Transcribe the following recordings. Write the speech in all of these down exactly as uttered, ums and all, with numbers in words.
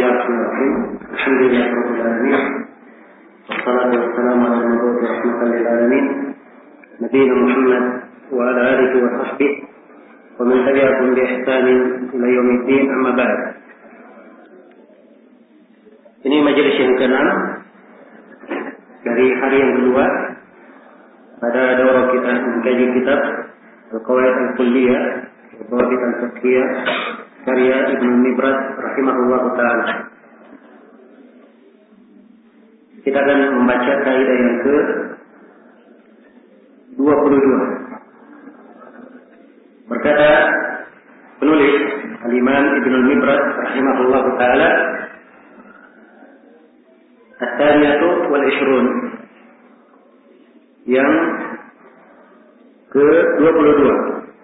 Bismillahirrahmanirrahim. Alhamdulillahirabbil alamin. Wassalatu wassalamu ala al-mabu'uthi rahmatan lil alamin. Nabiyina Muhammad wa ala alihi wa sahbihi wa man tabi'ahum bi ihsanin ila yaumiddin, amma ba'd. Ini majelis yang keenam dari hari yang kedua pada daurah kita mengkaji kitab Al-Qawaid Al-Kulliyah wa Dhawabit Al-Fiqhiyah karya Ibnu Mibraz rahimahullahu ta'ala. Kita akan membaca kaidah yang ke dua puluh dua. Berkata penulis Al-Imam Ibnu Mibraz rahimahullahu ta'ala, At-Thaniyatu wal Ishrun, yang ke dua puluh dua.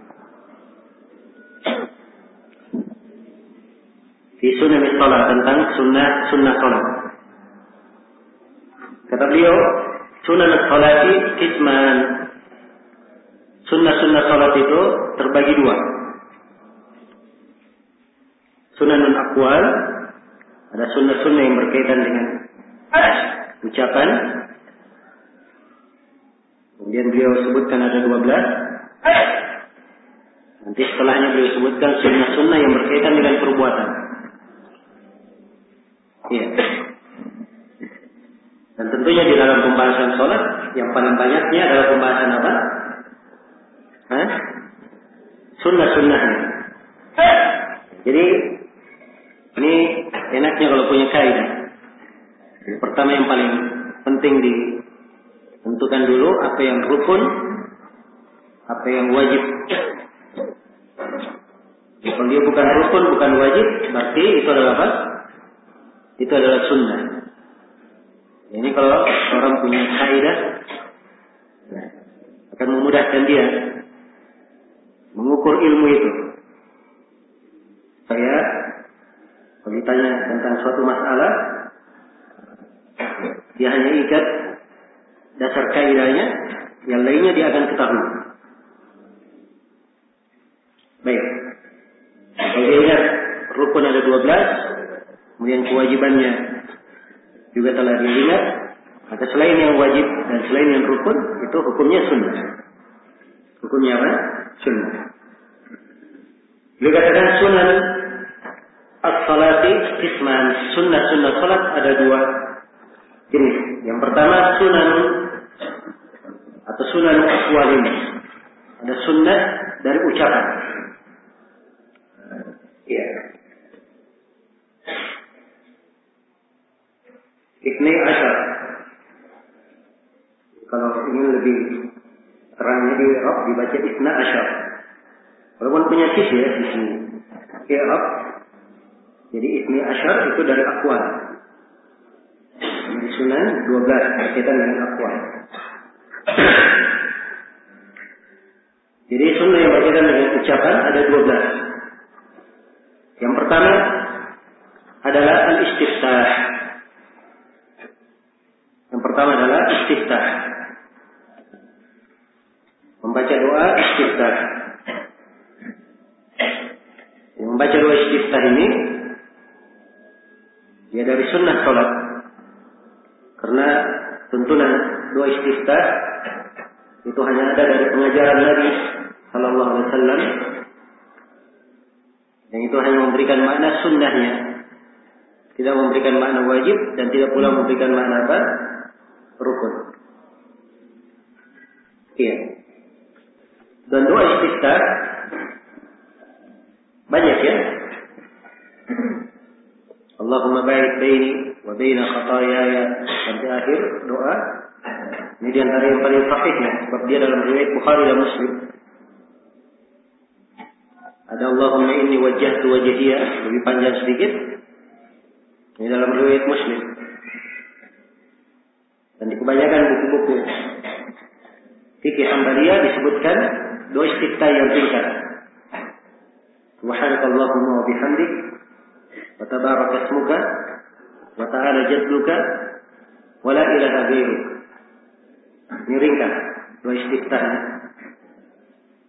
Di sunnah salat, tentang sunnah sunnah salat. Kata beliau, sunnah salati qisman. Sunnah-sunnah salat itu terbagi dua. Sunnahun aqwal, ada sunnah-sunnah yang berkaitan dengan ucapan. Kemudian beliau sebutkan ada dua belas. Nanti setelahnya beliau sebutkan sunnah-sunnah yang berkaitan dengan perbuatan. Ya. Dan tentunya di dalam pembahasan sholat yang paling banyaknya adalah pembahasan apa? Hah? Sunnah-sunnahnya. Jadi ini enaknya kalau punya kaidah. Pertama yang paling penting ditentukan dulu apa yang rukun, apa yang wajib. Kalau dia bukan rukun, bukan wajib, berarti itu adalah apa? Itu adalah sunnah. Ini kalau orang punya kaidah, akan memudahkan dia mengukur ilmu itu. Saya kalau ditanya tentang suatu masalah, dia hanya ikat dasar kaidahnya, yang lainnya dia akan ketahui. Baik. Kalau dia ingat rukun ada dua belas, kemudian kewajibannya juga telah diingat, maka selain yang wajib dan selain yang rukun, itu hukumnya sunnah. Hukumnya apa? Sunnah. Beliau katakan sunan as-salati qisman. Sunnah-sunnah salat ada dua jenis. Yang pertama sunan atau sunan aqwalin. Ada sunnah dari ucapan. Ya. Ikni asyar. Kalau ingin lebih terangnya di Arab dibaca ikna asyar. Walaupun punya sisi ya sisi Arab. Jadi ikni asyar itu dari aqwal. Di sunan dua belas berkaitan dengan aqwal. Jadi sunnah yang berkaitan dengan ucapan ada dua belas. Yang pertama adalah al-istiftah. Yang pertama adalah istiftah. Membaca doa istiftah. Yang membaca doa istiftah ini dia dari sunnah salat. Karena tuntunan doa istiftah itu hanya ada dari pengajaran Nabi sallallahu alaihi wasallam. Dan itu hanya memberikan makna sunnahnya, tidak memberikan makna wajib dan tidak pula memberikan makna apa? Rukun. Iya. Dan doa istiftah banyak ya. Allahumma ba'id baini wa baina khataayaya, sampai akhir doa. Ini di antara yang paling sahihnya sebab dia dalam riwayat Bukhari dan Muslim. Ada Allahumma inni wajjahtu wajhiya, lebih panjang sedikit. Ini dalam riwayat Muslim. Dan di kebanyakan buku-buku fikih Hanbaliyah disebutkan doa istiftah yang singkat. Subhanakallahumma wa bihamdik wa tabaraka ismuka wa ta'ala jadduka wa la ilaha ghairuk. Ini ringkas doa istiftahnya.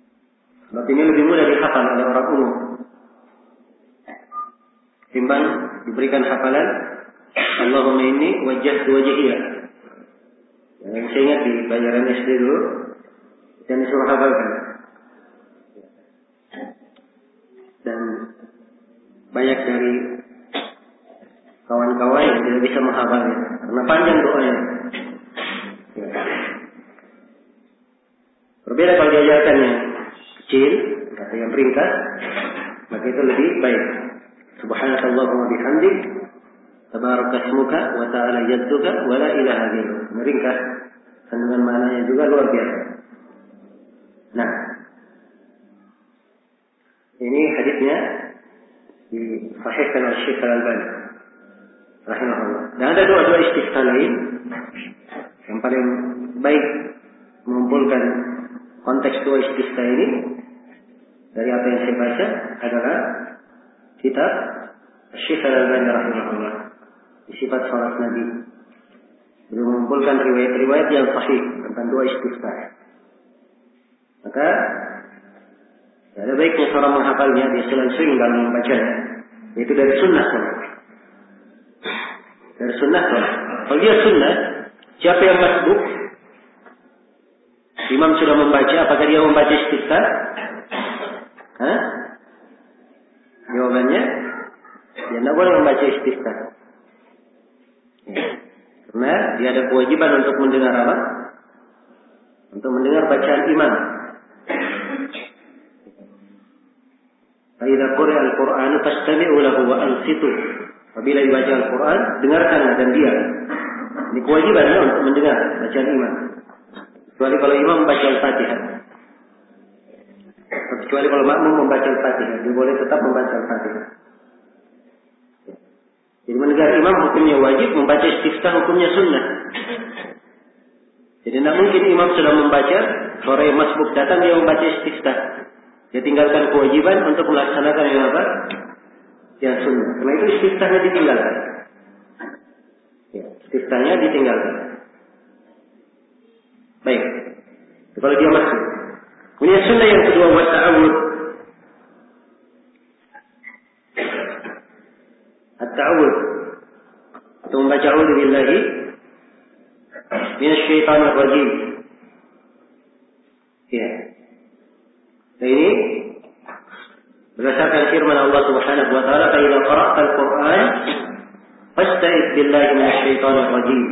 Sebab ini lebih mudah dihafal oleh orang umum timbang diberikan hafalan Allahumma inni wajjahtu wajhiya. Yang saya ingat di pelajaran S D dulu dan disuruh hafalkan. Dan banyak dari kawan-kawan yang tidak bisa menghafalnya karena panjang doanya. Berbeda kalau diajarkan yang kecil atau yang ringkas, maka itu lebih baik. Subhanakallahumma bihamdik, tabaraka ismuka wa ta'ala jadduka wa la ilaha ghairuk. Meringkas kandungan maknanya juga luar biasa. Nah, ini hadisnya disahihkan oleh Syekh Al-Albani rahimahullah. Dan ada dua-dua istighfar lain yang paling baik mengumpulkan konteks dua istighfar ini dari apa yang saya baca adalah kitab Syekh Al-Albani rahimahullah di sifat salat Nabi. Beliau mengumpulkan riwayat-riwayat yang sahih tentang dua istighfar. Maka ada baiknya seorang menghafalnya, dia sering-sering dalam membacanya. Itu dari sunnah salat. Dari sunnah salat. Kalau dia sunnah, siapa yang masbuk? Imam sudah membaca, apakah dia membaca istighfar? Hah? Jawabannya, dia tidak boleh membaca istighfar. Karena dia ada kewajiban untuk mendengar apa? Untuk mendengar bacaan imam. Fa'idza quri'a al-Qur'anu fastami'u lahu wa ansitu. Apabila dibaca Al-Quran, dengarkanlah dan diam. Ini kewajibannya untuk mendengar bacaan imam. Kecuali kalau imam membaca Al-Fatihah. Kecuali kalau makmum membaca Al-Fatihah, dia boleh tetap membaca Al-Fatihah. Jadi mendengar imam hukumnya wajib, membaca istiftah hukumnya sunnah. Jadi tidak mungkin imam sudah membaca, sore masbuk datang dia membaca istiftah. Dia tinggalkan kewajiban untuk melaksanakan yang apa? Yang sunnah. Karena itu istiftahnya ditinggalkan. Ya, istiftahnya ditinggalkan. Baik. Kalau dia masuk. Kemudian sunnah yang kedua wa ta'awud. At-ta'awud. Atau membaca a'udzu billahi minasyaitonir rajim. Ya. Nah ini berdasarkan firman Allah Subhanahu wa taala, "Fa idza qara'tal Qur'an fasta'idz billahi minasyaitonir rajim."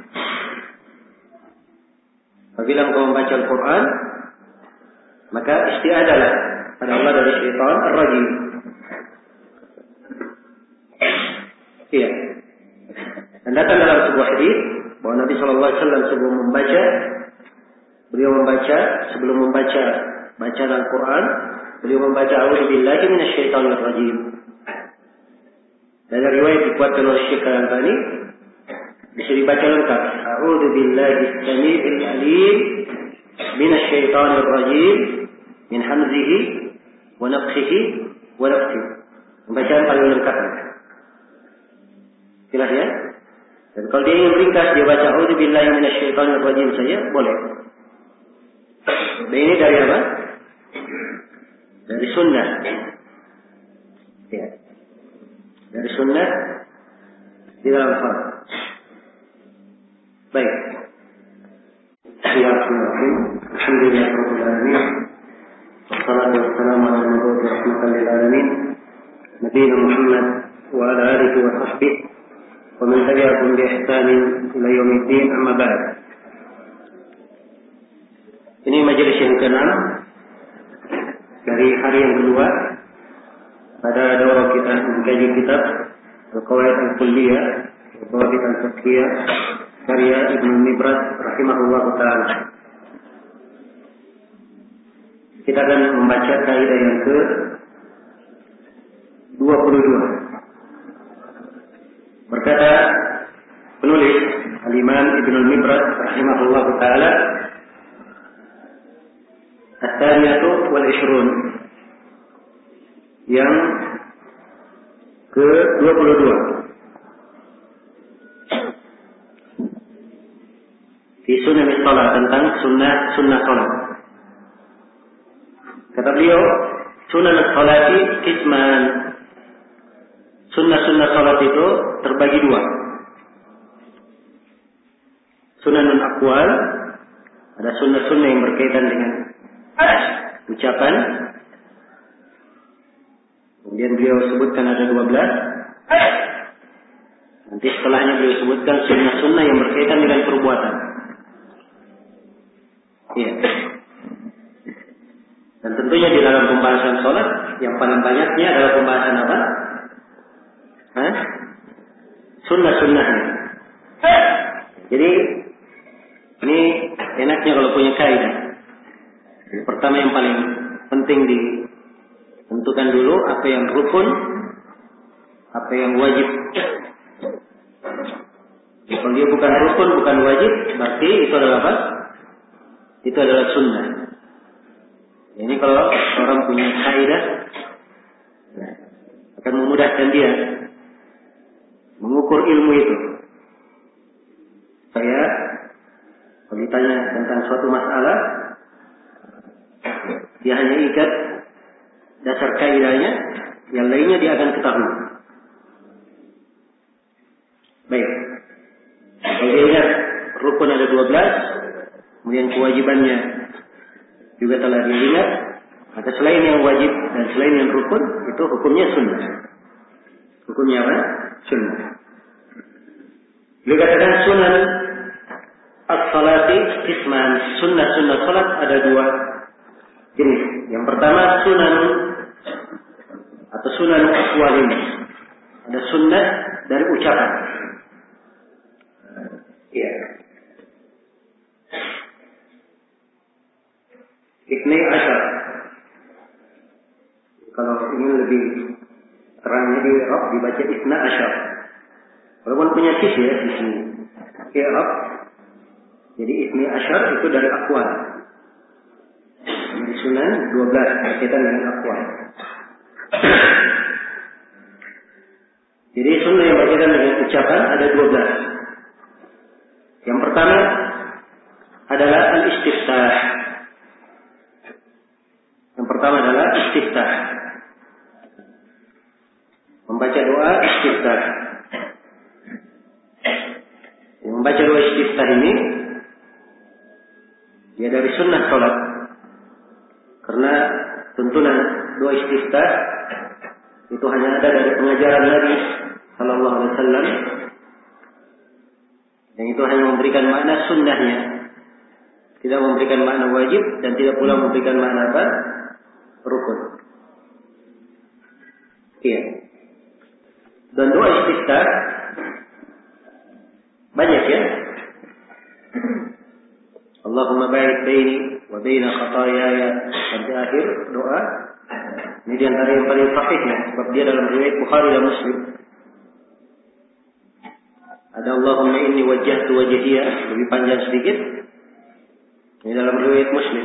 Apabila engkau membaca Al-Quran, maka isti'adalah pada Allah dari syaitan ar-rajim. Iya. Dan datang dalam sebuah hadis bahwa Nabi Shallallahu Alaihi Wasallam sebelum membaca, beliau membaca sebelum membaca bacaan Al-Quran, beliau membaca A'udzu billahi minasyaitonir rajim. Dan riwayat dikuatkan oleh Syekh Al-Albani, bisa dibaca lengkap. A'udzu billahi as-sami'il 'alim minasyaitonir rajim min hamzihi wa nafthihi wa nafthihi. Bacaan paling lengkap. Jelas ya? Dan kalau dia ingin ringkas, dia baca A'udzu billahi minasyaitonir rajim saja boleh. Dan ini dari apa? Dari sunnah. Ya. Dari sunnah di dalam salat. Baik. Bismillahirrahmanirrahim. Alhamdulillahirabbil alamin. Wassalatu wassalamu ala mabu'uts rahmatan lil alamin. Nabiyina Muhammad wa ala alihi wa sahbihi wa man tabi'ahum bi ihsanin ila yaumiddin, amma ba'd. Ini majelis yang keenam dari hari yang kedua pada daurah kita mengkaji kitab Al-Qawaid Al-Kulliyah Al-Qawaid Al-Fiqhiyah karya Ibnu Mibrat rahimahullah ta'ala. Kita akan membaca kaidah yang ke dua puluh dua. Berkata penulis Al-Imam Ibnu Mibrat rahimahullah ta'ala, At-Thaniyatu wal Ishrun, yang ke dua puluh dua. Di sunnah salat, tentang sunnah sunnah salat. Kata beliau, sunnah salati qisman. sunnah-sunnah salat itu terbagi dua. Sunanun aqwal, ada sunnah-sunnah yang berkaitan dengan ucapan. Kemudian beliau sebutkan ada dua belas. Nanti setelahnya beliau sebutkan sunnah-sunnah yang berkaitan dengan perbuatan. Iya. Dan tentunya di dalam pembahasan sholat yang paling banyaknya adalah pembahasan apa? Hah? Sunnah-sunnahnya. Jadi ini enaknya kalau punya kaidah. Yang pertama yang paling penting ditentukan dulu apa yang rukun, apa yang wajib. Kalau dia bukan rukun, bukan wajib, berarti itu adalah apa? Itu adalah sunnah. Ini kalau orang punya kaidah, akan memudahkan dia mengukur ilmu itu. Saya kalau ditanya tentang suatu masalah, dia hanya ikat dasar kaidahnya, yang lainnya dia akan ketahui. Baik. Kalau dia ingat rukun ada dua belas, kemudian kewajibannya juga telah diingat, maka selain yang wajib dan selain yang rukun, itu hukumnya sunnah. Hukumnya apa? Sunnah. Beliau katakan sunan as-salati qisman. Sunnah-sunnah salat ada dua jenis. Yang pertama sunan atau sunan aqwal ini. Ada sunnah dari ucapan. Iya. Ithnai asyar. Kalau ingin lebih terangnya di Arab dibaca Ithna asyar. Walaupun punya sis ya di sini. Di Arab. Jadi Ithnai asyar itu dari aqwal. Di sunan dua belas berkaitan dengan aqwal. Jadi sunnah yang berkaitan dengan ucapan ada dua belas. Yang pertama adalah al-istiftah. Yang pertama adalah istiftah. Membaca doa istiftah. Yang membaca doa istiftah ini dia dari sunnah salat. Karena tuntunan doa istiftah itu hanya ada dari pengajaran Nabi sallallahu alaihi wasallam. Dan itu hanya memberikan makna sunnahnya. Tidak memberikan makna wajib dan tidak pula memberikan makna apa? Rukun. Iya. Dan doa istiftah banyak ya. Allahumma ba'id baini wa baina khataayaya sampai akhir doa. Ini di antara yang paling sahihnya sebab dia dalam riwayat Bukhari dan Muslim. Ada Allahumma inni wajjahtu wajhiya, lebih panjang sedikit. Ini dalam riwayat Muslim.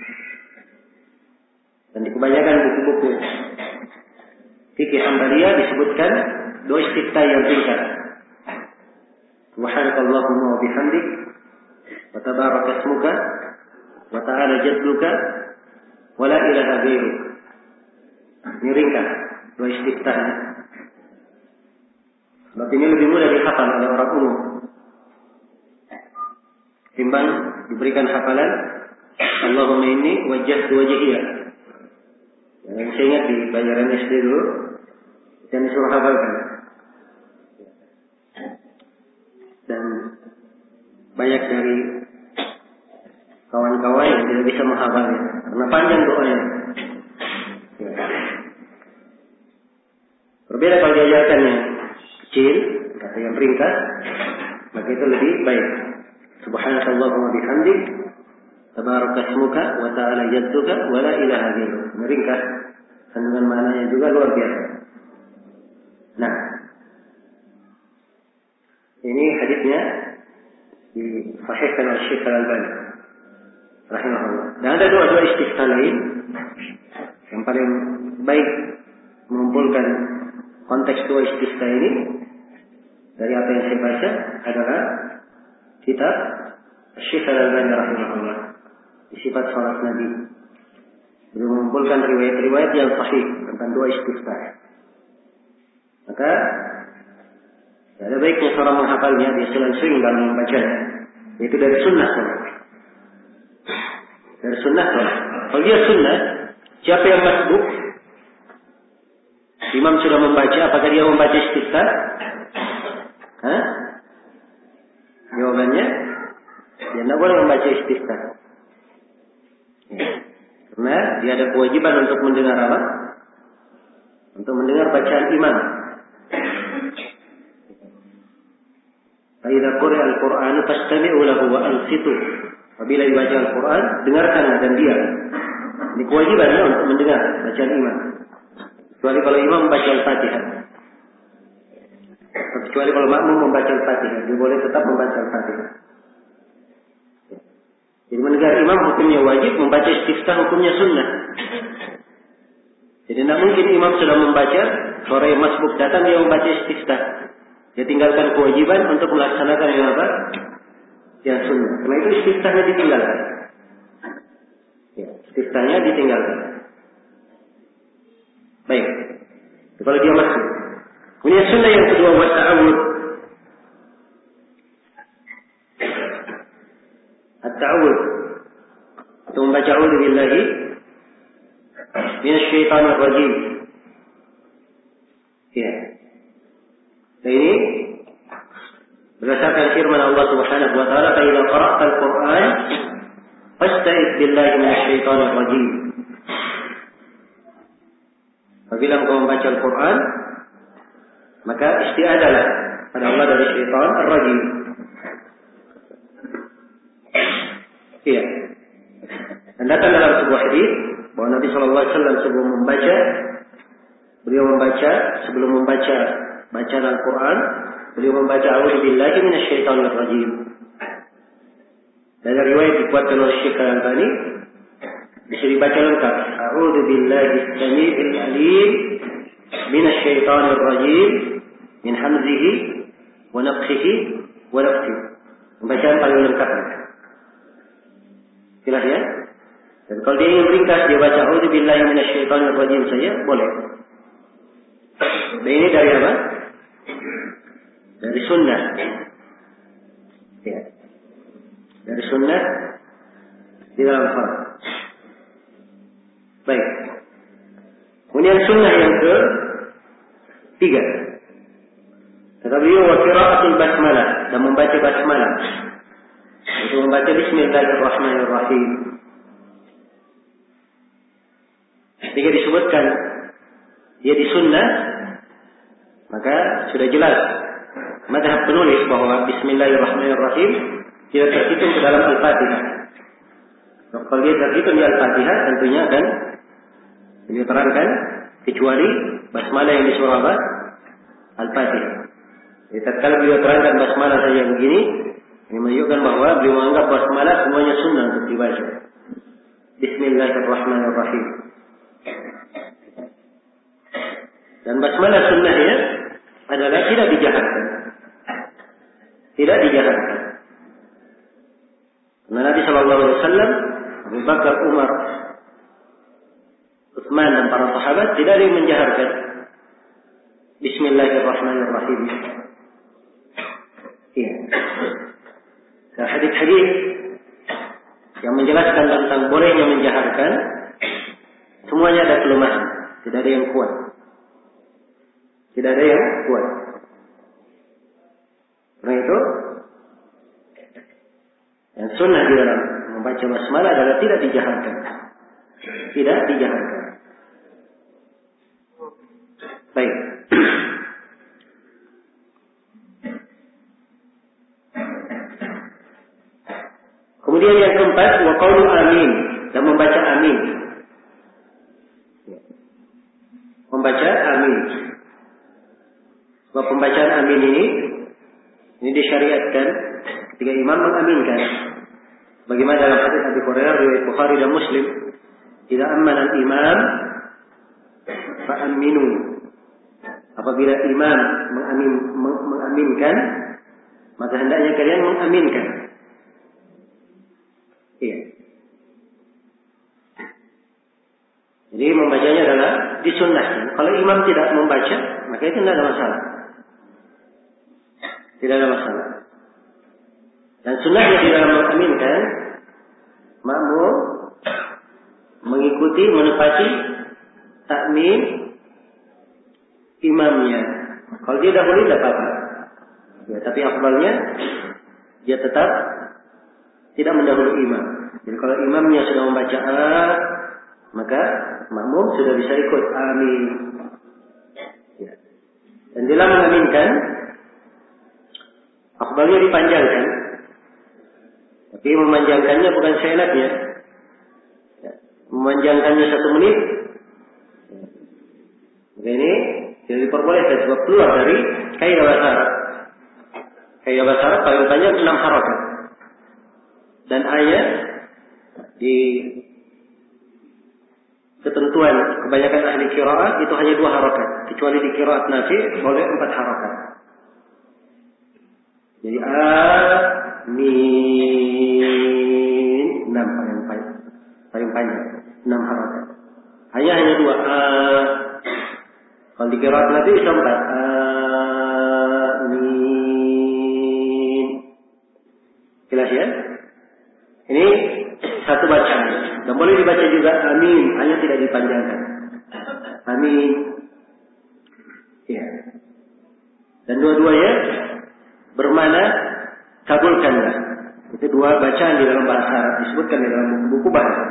Dan di kebanyakan buku-buku fikih Hanbaliyah disebutkan doa istiftah yang singkat. Subhanakallahumma wa bihamdik wa tabaraka ismuka wa ta'ala jadduka wa la ilaha ghairuk. Ini ringkas doa istiftahnya. Sebab ini lebih mudah dihafal oleh orang umum. Timbang diberikan hafalan Allahumma inni wajjahtu wajhiya. Yang saya ingat di pelajaran S D dulu dan disuruh hafalkan. Dan banyak dari kawan-kawan yang tidak bisa menghafalnya karena panjang doanya. Berbeda kalau diajarkan yang kecil atau yang ringkas, maka itu lebih baik. Subhanakallahumma bihamdik, tabaraka ismuka wa ta'ala jadduka wa la ilaha ghairuk. Ringkas, kandungan maknanya juga luar biasa. Nah, ini hadisnya disahihkan oleh Syekh Al-Albani rahimahullah. Dan ada doa-doa istiftah lain yang paling baik mengumpulkan konteks doa istiftah ini dari apa yang saya baca adalah kitab Syekh Al-Albani rahimahullah di sifat salat Nabi. Beliau mengumpulkan riwayat-riwayat yang sahih tentang doa istiftah. maka ada baiknya seorang menghafalnya, dia sering-sering dalam membacanya. Itu dari sunnah. Dari sunnah. Kalau dia sunnah, siapa yang masbuk? Imam sudah membaca, apakah dia membaca istiftah? Hah? Jawabannya, dia tidak boleh membaca istiftah. Karena dia ada kewajiban untuk mendengar apa? Untuk mendengar bacaan imam. Fa'idza quri'a al-Qur'an fastami'u lahu wa ansitu. Apabila dibaca Al-Qur'an, dengarkanlah dan diam. Ini kewajibannya untuk mendengar bacaan imam. Kecuali kalau imam membaca Al-Fatihah. Kecuali kalau makmum membaca Al-Fatihah, dia boleh tetap membaca Al-Fatihah. Jadi mendengar imam hukumnya wajib, membaca istiftah hukumnya sunnah. Jadi tidak mungkin imam sudah membaca, orang yang masbuk datang dia membaca istiftah. Dia tinggalkan kewajiban untuk melaksanakan yang apa? Yang sunnah. Karena itu istiftahnya ditinggalkan. Ya, istiftahnya ditinggalkan. Baik. Kalau dia masbuk. Kemudian sunnah yang kedua wa ta'awud. At-ta'awud. Atau membaca a'udzu billahi minasyaitonir rajim. Ya. Nah ini berdasarkan firman Allah Subhanahu wa taala, "Fa idza qara'ta al-Qur'an fasta'idz billahi minasyaitonir rajim." Apabila engkau membaca Al-Qur'an, maka isti'adalah pada Allah dari syaitan ar-rajim. Iya. Dan datang dalam sebuah hadis bahwa Nabi sallallahu alaihi wasallam sebelum membaca, beliau membaca sebelum membaca bacaan Al-Quran, beliau membaca a'udzu billahi minasyaitonir rajim. Dari riwayat dikuatkan oleh Syekh Al-Albani, bisa dibaca lengkap. A'udzu billahi as-sami'il 'alim minasyaitonir rajim min hamzihi wa nafthihi wa nafthihi. Bacaan paling lengkap. Jelas ya? Dan kalau dia ingin ringkas, dia baca a'udzu billahi minasyaitonir rajim saja boleh. Dan ini dari apa? Dari sunnah. Ya. Dari sunnah di dalam Al-Quran. Baik. Kemudian sunnah yang ke tiga. Kata beliau wa qira'atul basmalah, dan membaca basmalah. Itu membaca bismillahirrahmanirrahim. Ketika disebutkan dia di sunnah, maka sudah jelas mazhab penulis bahwa bismillahirrahmanirrahim tidak terhitung ke dalam Al-Fatihah. Kalau dia terhitung di Al-Fatihah, tentunya akan beliau terangkan kecuali basmalah yang di surah Al-Fatihah. Jadi tatkala beliau terangkan basmalah saja begini, ini menunjukkan bahwa beliau menganggap basmalah semuanya sunnah untuk dibaca. Bismillahirrahmanirrahim. Dan basmalah sunnahnya adalah tidak dijaharkan. Tidak dijaharkan. Karena Nabi Shallallahu Alaihi Wasallam, Abu Bakar, Umar, Utsman dan para sahabat tidak ada yang menjaharkan Bismillahirrahmanirrahim. Iya. Dan hadis-hadis yang menjelaskan tentang bolehnya menjaharkan, semuanya ada kelemahan, tidak ada yang kuat. Tidak ada yang kuat. Karena itu, yang sunnah di dalam membaca basmalah adalah tidak dijaharkan. Tidak dijaharkan. Baik. Kemudian yang keempat, wa qaulu amin, dan membaca amin. Membaca amin. Sebab pembacaan amin ini ini disyariatkan ketika imam mengaminkan. Bagaimana dalam hadis Abu Hurairah riwayat Bukhari dan Muslim, "Idza ammana al-imam fa aminu." Apabila imam mengamin, mengaminkan, maka hendaknya kalian mengaminkan. Iya. Jadi membacanya adalah disunnahkan. Kalau imam tidak membaca, maka itu tidak ada masalah. Tidak ada masalah. Dan sunnahnya di dalam mengaminkan, makmum mengikuti, menepati takmin imamnya. Kalau dia dahulu tidak apa-apa. Ya, tapi afdalnya dia tetap tidak mendahului imam. Jadi kalau imamnya sudah membaca A, maka makmum sudah bisa ikut amin. Ya. Dan dalam mengaminkan, afdalnya dipanjangkan. Tapi memanjangkannya bukan seenaknya. Ya. Memanjangkannya satu menit. Maka ini tidak diperbolehkan sebab keluar dari kaidah bahasa Arab. Kaidah bahasa Arab paling panjang enam harakat. Dan ayat di ketentuan kebanyakan ahli qiraat itu hanya dua harakat. Kecuali di qiraat Nafi' boleh empat harakat. Jadi amin enam paling panjang, paling panjang enam harakat. Hanya hanya dua a. Kalau di qiraat Nafi' bisa empat amin. Jelas ya? Ini satu bacaan. Dan boleh dibaca juga amin, hanya tidak dipanjangkan. Amin. Ya. Dan dua-duanya bermakna kabulkanlah. Itu dua bacaan di dalam bahasa Arab disebutkan di dalam buku-buku bahasa.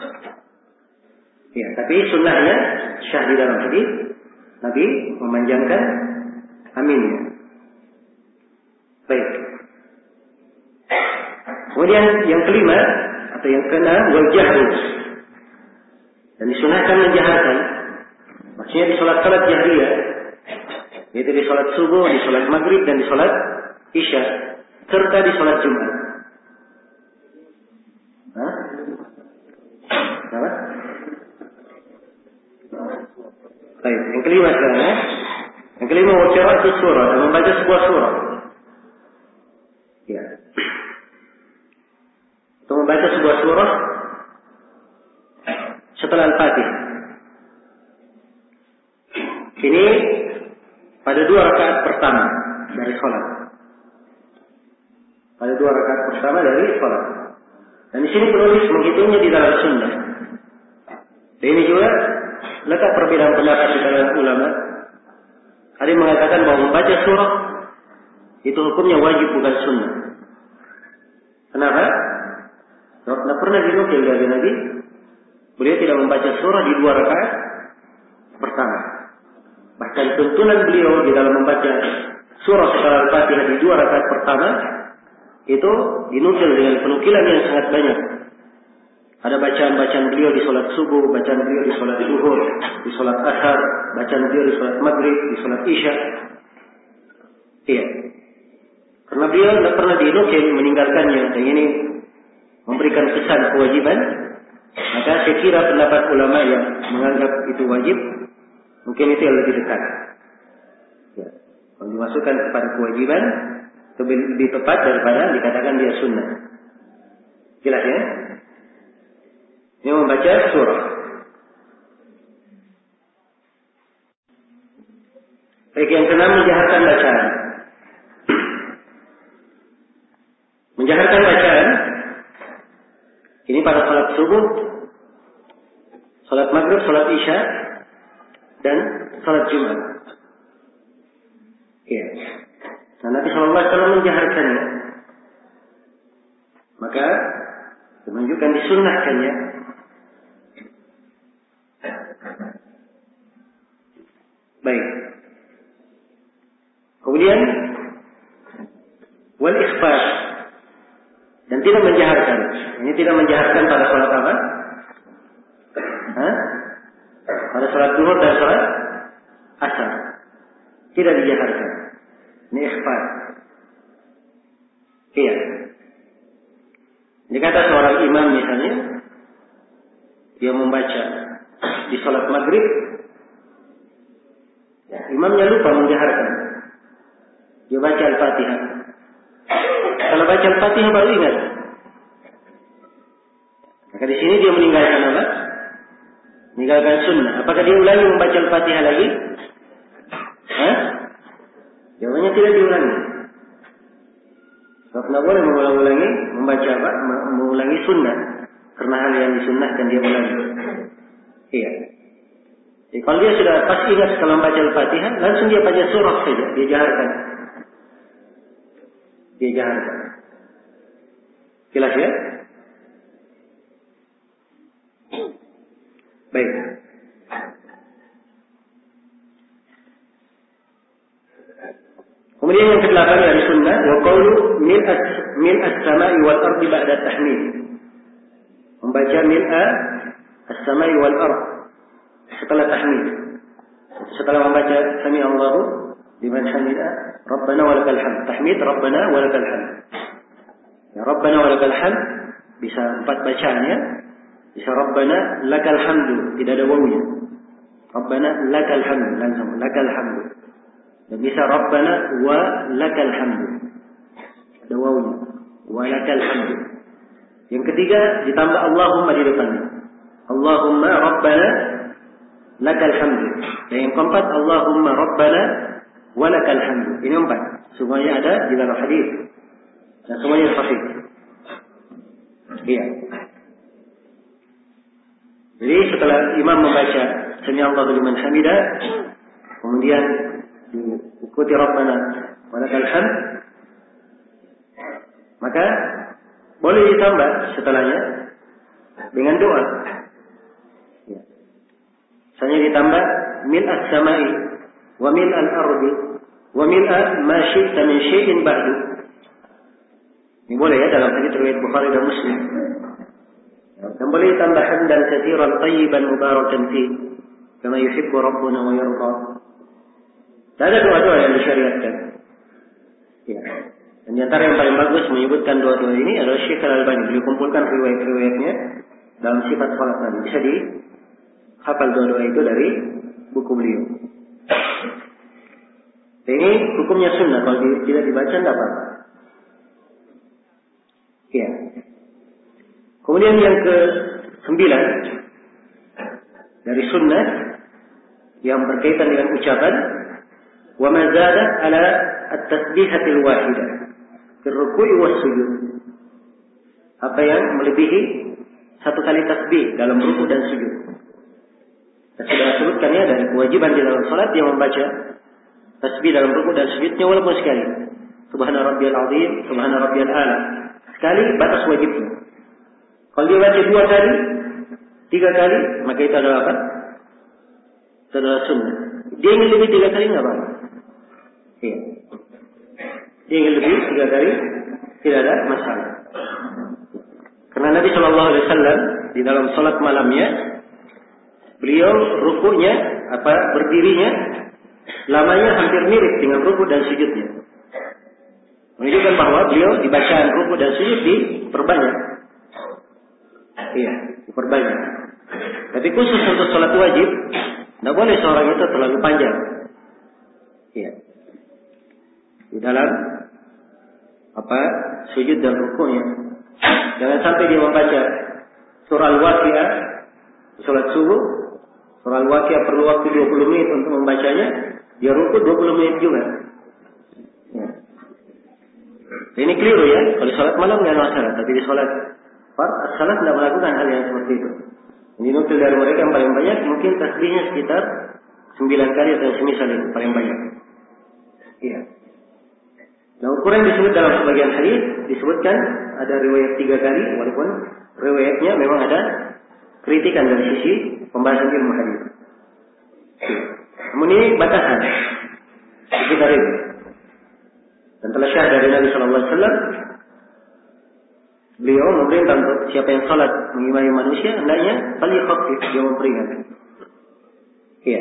Ya, tapi sunnahnya syah di dalam hadis Nabi memanjangkan aminnya. Baik. Kemudian yang kelima atau yang keenam wal jahru. Dan disunahkan menjaharkan. Maksudnya di salat salat jahriyah, yaitu di salat subuh, di salat maghrib dan di salat isya, serta di salat Jumat. Hah? Apa? Baik, yang kelima sekarang ya. Yang kelima wal qira'atu surah, dan membaca sebuah surah. Ya. Untuk membaca sebuah surah setelah Al-Fatihah. Ini pada dua rakaat pertama dari sholat. Pada dua rakaat pertama dari sholat. Dan di sini penulis menghitungnya di dalam sunnah. Dan ini juga letak perbedaan pendapat di kalangan ulama. Ada yang mengatakan bahwa membaca surah itu hukumnya wajib bukan sunnah. Kenapa? Tidak pernah dinukil dari Nabi, beliau tidak membaca surah di dua rakaat pertama. Bahkan tuntunan beliau di dalam membaca surah setelah Al-Fatihah di dua rakaat pertama itu dinukil dengan penukilan yang sangat banyak. Ada bacaan-bacaan beliau di sholat subuh, bacaan beliau di sholat zuhur, di sholat asar, bacaan beliau di sholat maghrib, di sholat isya. Iya. Karena beliau tidak pernah dinukil meninggalkannya, dan ini memberikan kesan kewajiban. Maka saya kira pendapat ulama yang menganggap itu wajib, mungkin itu yang lebih dekat. Ya. Kalau dimasukkan kepada kewajiban, lebih, lebih tepat daripada dikatakan dia sunnah. Jelas ya? Ini membaca surah. Baik, yang keenam menjaharkan bacaan. Menjaharkan bacaan ini pada salat subuh, salat maghrib, salat isya, dan salat Jumat. Ya. Nah, Nabi Shallallahu Alaihi Wasallam menjaharkannya. Maka menunjukkan disunnahkannya. Baik. Kemudian wal ikhfar, dan tidak menjaharkan. Ini tidak menjaharkan pada salat apa? Hah? Pada salat zuhur dan salat asar. Tidak dijaharkan. Ini ikhfar. Iya. Jika kata seorang imam misalnya, dia membaca di salat maghrib, ya, imamnya lupa menjaharkan. Dia baca Al-Fatihah. Kalau baca Al-Fatihah baru ingat. Maka di sini dia meninggalkan apa? Meninggalkan sunnah. Apakah dia ulangi membaca Al-Fatihah lagi? Jawabannya tidak diulangi. Sebab tidak boleh mengulang-ulangi membaca apa? Mengulangi sunnah. Karena hal yang disunnahkan dia ulangi. Iya. Jadi kalau dia sudah pas ingat setelah membaca Al-Fatihah, langsung dia baca surah saja, dia jaharkan. Dia jaharkan. Jelas ya? Baik. Kemudian yang kedelapan dari sunnah, wa qawlu mil'as mil'as sama'i wal ardi ba'da tahmid. Membaca mil'a as-sama'i wal ard setelah tahmid. Setelah membaca sami Allahu liman hamidah, Rabbana walakal hamd. Tahmid Rabbana walakal hamd. Ya Rabbana walakal hamd bisa empat bacaannya. Bisa Rabbana lakal hamdu, tidak ada wawunya. Rabbana lakal hamdu, langsung lakal hamdu. Dan bisa Rabbana wa lakal hamdu. Ada wawunya. Wa lakal hamdu. Yang ketiga ditambah Allahumma di depannya. Allahumma Rabbana lakal hamdu. Dan yang keempat Allahumma Rabbana wa lakal hamdu. Ini empat. Semuanya ada di dalam hadis. Dan semuanya sahih. Iya. Jadi setelah imam membaca Sami Allahu liman hamidah, kemudian diikuti Rabbana wa lakal hamd, maka boleh ditambah setelahnya dengan doa. Ya. Misalnya ditambah mil as-sama'i wa mil al-ardi wa mil ma syi'ta min syai'in ba'du. Ini boleh ya dalam hadis riwayat Bukhari dan Muslim. Dan boleh ditambah hamdan katsiran tayyiban mubarakan fi kama yuhibbu rabbuna wa yarda. Dan ada doa-doa yang disyariatkan. Ya. Dan di antara yang paling bagus menyebutkan doa-doa ini adalah Syekh Al-Albani. Beliau kumpulkan riwayat-riwayatnya dalam sifat salat Nabi. Bisa dihafal doa-doa itu dari buku beliau. Dan ini hukumnya sunnah. Kalau tidak dibaca tidak apa-apa. Ya. Kemudian yang ke sembilan dari sunnah yang berkaitan dengan ucapan wa ma zada ala at-tasbihatil wahidah fi ruku' was sujud. Apa yang melebihi satu kali tasbih dalam ruku' dan sujud. Kita sudah sebutkannya dari kewajiban di dalam salat dia membaca tasbih dalam ruku' dan sujudnya walaupun sekali. Subhana rabbiyal azim, subhana rabbiyal a'la. Sekali batas wajibnya. Kalau dia baca dua kali, tiga kali, maka itu adalah apa? Itu adalah sunnah. Dia ingin lebih tiga kali, nggak apa-apa. Iya. Dia ingin lebih tiga kali, tidak ada masalah. Karena Nabi Shallallahu Alaihi Wasallam di dalam salat malamnya, beliau rukuknya, apa berdirinya, lamanya hampir mirip dengan rukuk dan sujudnya. Menunjukkan bahwa beliau di bacaan rukuk dan sujud diperbanyak. Iya, diperbanyak. Tapi khusus untuk sholat wajib, tidak boleh seorang itu terlalu panjang. Iya. Di dalam apa sujud dan rukuknya, jangan sampai dia membaca surah Al-Waqiah, sholat subuh, surah Al-Waqiah perlu waktu dua puluh menit untuk membacanya, dia rukuk dua puluh menit juga. Ya. Ini keliru ya. Kalau sholat malam tidak masalah, tapi di sholat as-salat tidak melakukan hal yang seperti itu. Ini nukil dari mereka yang paling banyak mungkin tasbihnya sekitar sembilan kali atau semisal itu paling banyak. Iya. Nah ukuran yang disebut dalam sebagian hadis disebutkan ada riwayat tiga kali, walaupun riwayatnya memang ada kritikan dari sisi pembahasan ilmu hadis. Namun ini batasan sekitar itu. Dan telah syahid dari Nabi Shallallahu Alaihi Wasallam, beliau memerintah untuk siapa yang salat mengimami manusia, hendaknya paling khafif, dia memperingatkan. Iya.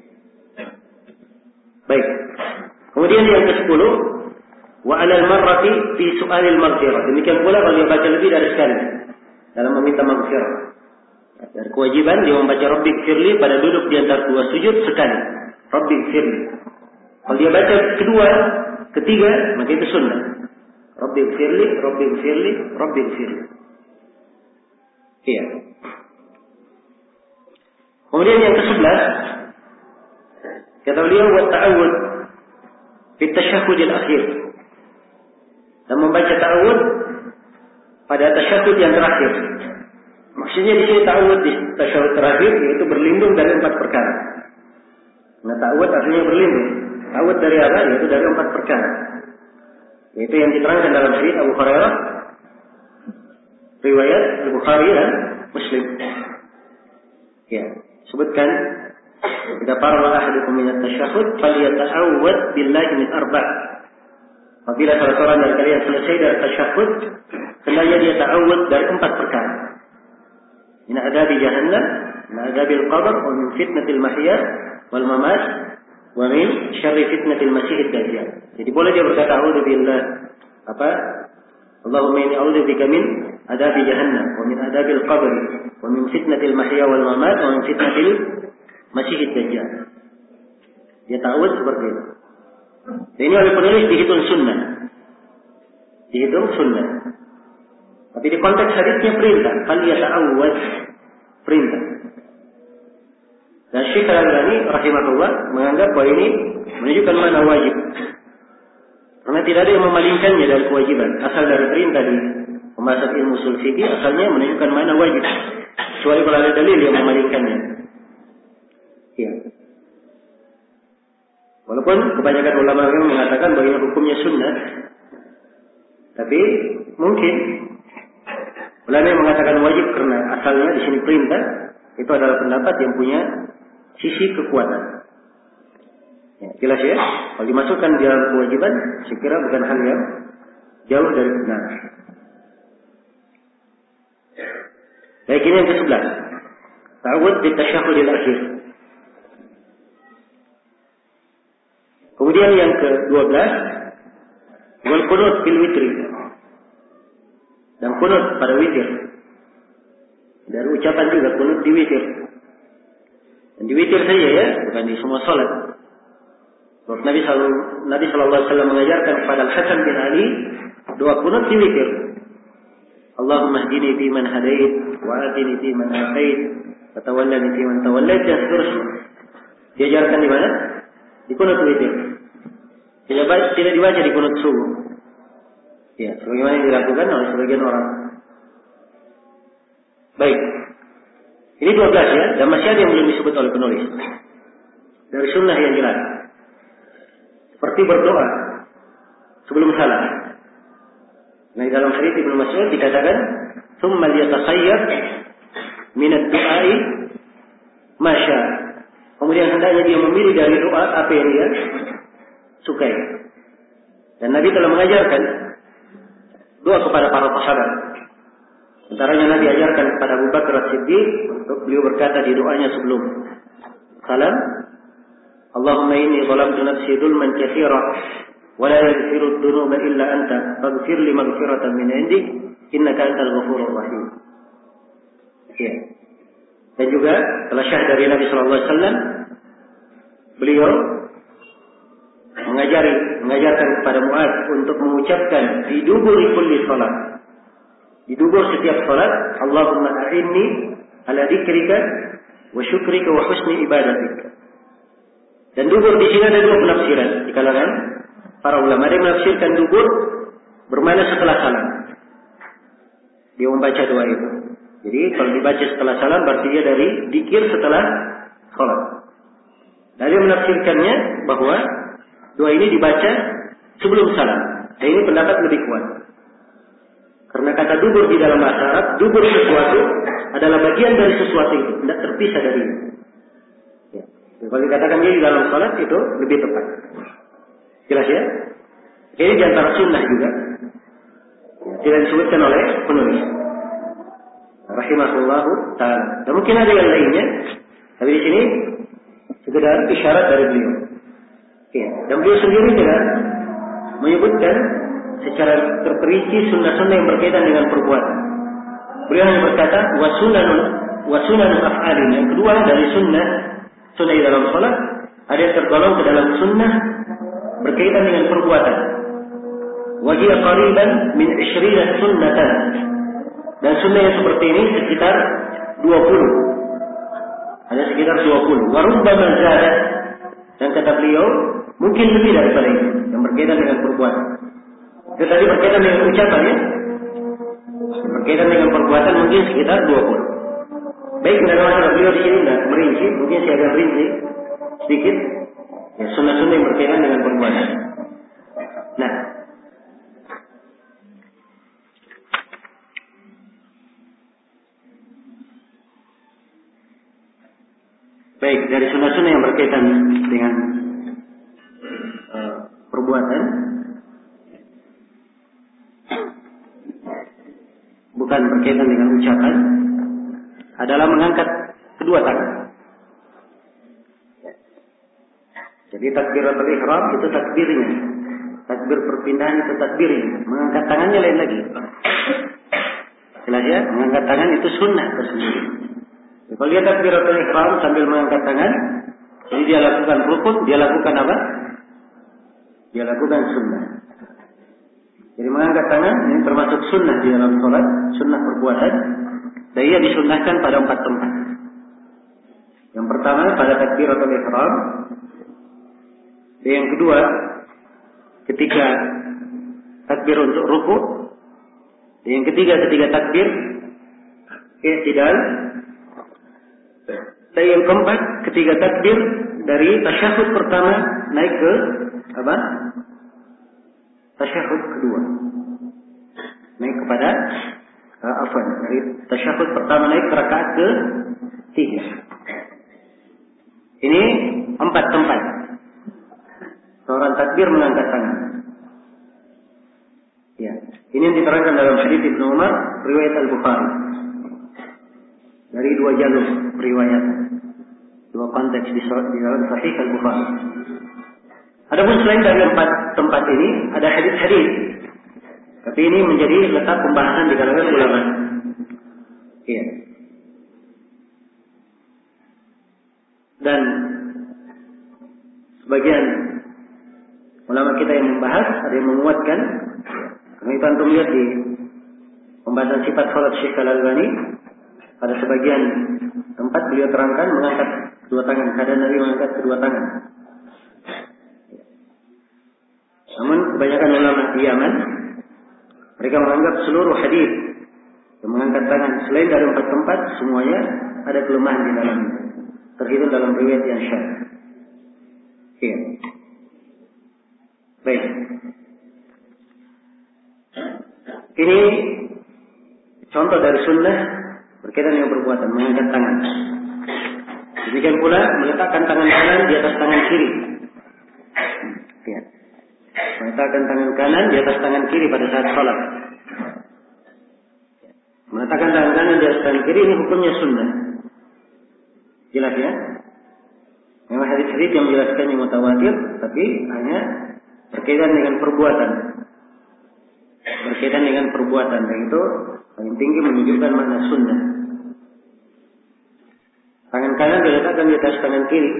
Baik. Kemudian yang ke sepuluh, wa alal marrati fi su'alil maghfirah. Demikian pula kalau dia baca lebih dari sekali dalam meminta maghfirah. Dan kewajiban dia membaca Rabbi firli pada duduk di antara dua sujud sekali. Rabbi firli. Kalau dia baca kedua, ketiga, maka itu sunnah. Rabbi firli, Rabbi firli, Rabbi firli. Iya. Kemudian yang ke sebelas, kata beliau wa ta'awud fi tasyahhudil akhir. Dan membaca ta'awud pada tasyahhud yang terakhir. Maksudnya di sini ta'awud di tasyahhud terakhir yaitu berlindung dari empat perkara. Nah, ta'awud artinya berlindung. Ta'awud dari apa? Yaitu dari empat perkara. Yaitu yang diterangkan dalam hadis Abu Hurairah, riwayat Al-Bukhari dan Muslim. Ya, sebutkan idza faraga ahadukum min at-tasyahhud falyata'awwad billahi min arba'. Apabila salah seorang dari kalian selesai dari tasyahhud, hendaknya dia ta'awud dari empat perkara. Min adzabi jahannam, min adzabil qabr, wa min fitnatil mahya wal mamat, wa min syarri fitnatil masiihid dajjal. Jadi boleh dia berkata a'udzu billah apa? Allahumma inni a'udzu bika min adzabi jahannam wa min adzabil qabr wa min fitnatil mahya wal mamat wa min fitnatil masiihid dajjal. Dia ta'awud seperti itu. Dan ini oleh penulis dihitung sunnah. Dihitung sunnah. Tapi di konteks hadisnya perintah. Falyata'awwad, perintah. Dan Syekh Al-Albani rahimahullah menganggap bahwa ini menunjukkan mana wajib. Karena tidak ada yang memalingkannya dari kewajiban. Asal dari perintah di pembahasan ilmu ushul fikih, asalnya menunjukkan mana wajib. Kecuali kalau ada dalil yang memalingkannya. Ya. Walaupun kebanyakan ulama yang mengatakan bahwa ini hukumnya sunnah, tapi mungkin ulama yang mengatakan wajib karena asalnya di sini perintah, itu adalah pendapat yang punya sisi kekuatan. Ya, jelas ya? Kalau dimasukkan di dalam kewajiban, saya kira bukan hal yang jauh dari benar. Baik, ini yang ke sebelas. Ta'awud di tasyahhudil akhir. Kemudian yang ke dua belas, wal qunut fil witri. Dan qunut pada witir. Dari ucapan juga qunut di witir. Dan di witir saja ya, bukan di semua salat. Sebab Nabi sallallahu Nabi sallallahu alaihi wasallam mengajarkan kepada Al-Hasan bin Ali doa qunut di witir. Allahumma hdini fi man hadait, wa atini fi man atait, wa tawallani fi man tawallait, dan seterusnya. Diajarkan di mana? Di qunut witir. Tidak, tidak dibaca di qunut subuh. Ya, sebagaimana yang dilakukan oleh sebagian orang. Baik. Ini dua belas ya, dan masih ada yang belum disebut oleh penulis. Dari sunnah yang jelas. Seperti berdoa sebelum salat. Nah, di dalam hadis Ibnu Mas'ud dikatakan, "Tsumma liyatakhayyar min ad-du'a'i ma syaa." Kemudian hendaknya dia memilih dari doa apa yang dia sukai. Dan Nabi telah mengajarkan doa kepada para sahabat. Antaranya Nabi ajarkan kepada Abu Bakar As-Siddiq untuk beliau berkata di doanya sebelum salam, Allahumma inni zalamtu nafsi dzulman katsira wa la yaghfiru adh-dhunuba illa anta faghfir li maghfiratan min 'indik innaka antal ghafurur rahim. Ya. Dan juga telah syahid dari Nabi sallallahu alaihi wasallam, beliau mengajari mengajarkan kepada Mu'adz untuk mengucapkan di duburi kulli salat. Di dubur setiap salat, Allahumma a'inni ala dzikrika wa syukrika wa husni ibadatika. Dan dubur di sini ada dua penafsiran di kalangan para ulama. Ada yang menafsirkan dubur bermakna setelah salam. Dia membaca doa itu. Jadi kalau dibaca setelah salam berarti dia dari dzikir setelah salat. Dan dia menafsirkannya bahwa doa ini dibaca sebelum salam. Dan ini pendapat lebih kuat. Karena kata dubur di dalam bahasa Arab, dubur sesuatu adalah bagian dari sesuatu itu, tidak terpisah dari itu. Ya. Kalau dikatakan dia di dalam salat itu lebih tepat. Jelas ya? Ini di antara sunnah juga. Tidak disebutkan oleh penulis. Rahimahullahu ta'ala. Dan mungkin ada yang lainnya. Tapi di sini sekedar isyarat dari beliau. Ya. Dan beliau sendiri tidak menyebutkan secara terperinci sunnah-sunnah yang berkaitan dengan perbuatan. Beliau hanya berkata wasunanun wasunanun af'alin. Yang kedua dari sunnah sunnah di dalam salat ada yang tergolong ke dalam sunnah berkaitan dengan perbuatan. Wa hiya qariban min ishrina sunnatan. Dan sunnah yang seperti ini sekitar dua puluh. Ada sekitar dua puluh. Wa rubbama zada. Dan kata beliau Mungkin lebih daripada itu yang berkaitan dengan perbuatan. Itu tadi berkaitan dengan ucapan ya. Berkaitan dengan perbuatan mungkin sekitar dua puluh. Baik, tidak ada masalah, beliau di sini tidak merinci, mungkin saya agak rinci sedikit. Ya, sunnah-sunnah yang berkaitan dengan perbuatan. Nah, baik, dari sunnah-sunnah yang berkaitan dengan uh, perbuatan, bukan berkaitan dengan ucapan, adalah mengangkat kedua tangan. Jadi takbiratul ihram itu takbirnya, takbir perpindahan itu takbirnya. Mengangkat tangannya lain lagi. Jelas ya, mengangkat tangan itu sunnah tersendiri. Ya, kalau dia takbiratul ihram sambil mengangkat tangan, jadi dia lakukan rukun, dia lakukan apa? Dia lakukan sunnah. Jadi mengangkat tangan ini termasuk sunnah di dalam sholat, sunnah perbuatan. Dan ia disunnahkan pada empat tempat. Yang pertama pada takbiratul ihram. Dan yang kedua ketika takbir untuk ruku. Dan yang ketiga ketika takbir i'tidal. Dan yang keempat ketika takbir dari tasyahud pertama naik ke apa? Tasyahud kedua. Naik kepada uh, afwan, dari tasyahud pertama naik ke rakaat ke tiga. Ini empat tempat seorang takbir mengangkat tangan. Ya, ini yang diterangkan dalam hadits Ibnu Umar riwayat Al-Bukhari. Dari dua jalur riwayat, dua konteks di, di dalam Sahih Al-Bukhari. Adapun selain dari empat tempat ini ada hadis-hadis, tapi ini menjadi letak pembahasan di kalangan ulama. Iya. Dan sebagian ulama kita yang membahas ada yang menguatkan. Karena itu antum lihat di pembahasan sifat salat Syekh Al-Albani, pada sebagian tempat beliau terangkan mengangkat kedua tangan, keadaan Nabi mengangkat kedua tangan. Namun kebanyakan ulama di Yaman mereka menganggap seluruh hadis yang mengangkat tangan selain dari empat tempat semuanya ada kelemahan di dalamnya, terhitung dalam riwayat yang syadz. Iya. Baik. Ini contoh dari sunnah berkaitan dengan perbuatan mengangkat tangan. Demikian pula meletakkan tangan kanan di atas tangan kiri. Ya. Meletakkan tangan kanan di atas tangan kiri pada saat sholat. Meletakkan tangan kanan di atas tangan kiri ini hukumnya sunnah. Jelas ya? Memang hadis-hadis yang menjelaskannya mutawatir, tapi hanya berkaitan dengan perbuatan. Berkaitan dengan perbuatan, dan itu paling tinggi menunjukkan makna sunnah. Tangan kanan diletakkan di atas tangan kiri.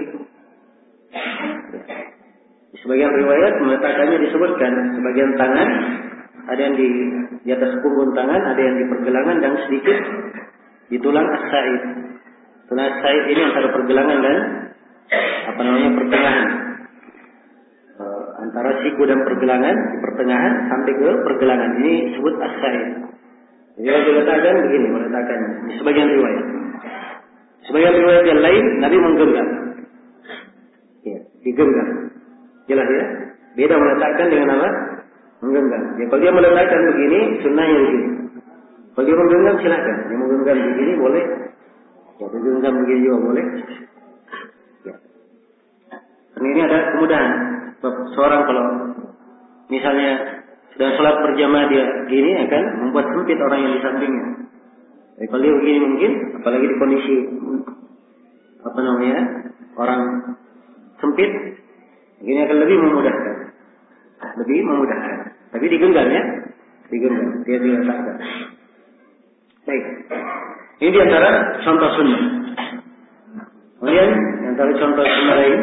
Di sebagian riwayat meletakkannya disebutkan sebagian tangan ada yang di, di atas punggung tangan, ada yang di pergelangan dan sedikit di tulang as-sa'id. Tulang as-sa'id ini antara pergelangan dan apa namanya pertengahan. E, antara siku dan pergelangan di pertengahan sampai ke pergelangan ini disebut as-sa'id. Jadi kalau diletakkan begini meletakkannya di sebagian riwayat. Sebagian riwayat yang lain Nabi menggenggam. Ya, digenggam. Jelas ya? Beda meletakkan dengan apa? Menggenggam. Ya, kalau dia meletakkan begini, sunnahnya begini. Kalau dia menggenggam silakan. Dia menggenggam begini boleh. Ya, menggenggam begini juga boleh. Ya. Karena ini ada kemudahan. Sebab seorang kalau misalnya sedang sholat berjamaah dia gini akan membuat sempit orang yang di sampingnya. Jadi kalau dia begini mungkin, apalagi di kondisi apa namanya orang sempit, ini akan lebih memudahkan, lebih memudahkan. Tapi digenggam ya, digenggam, dia diletakkan. Baik, ini diantara contoh sunnah. Kemudian diantara contoh sunnah lain,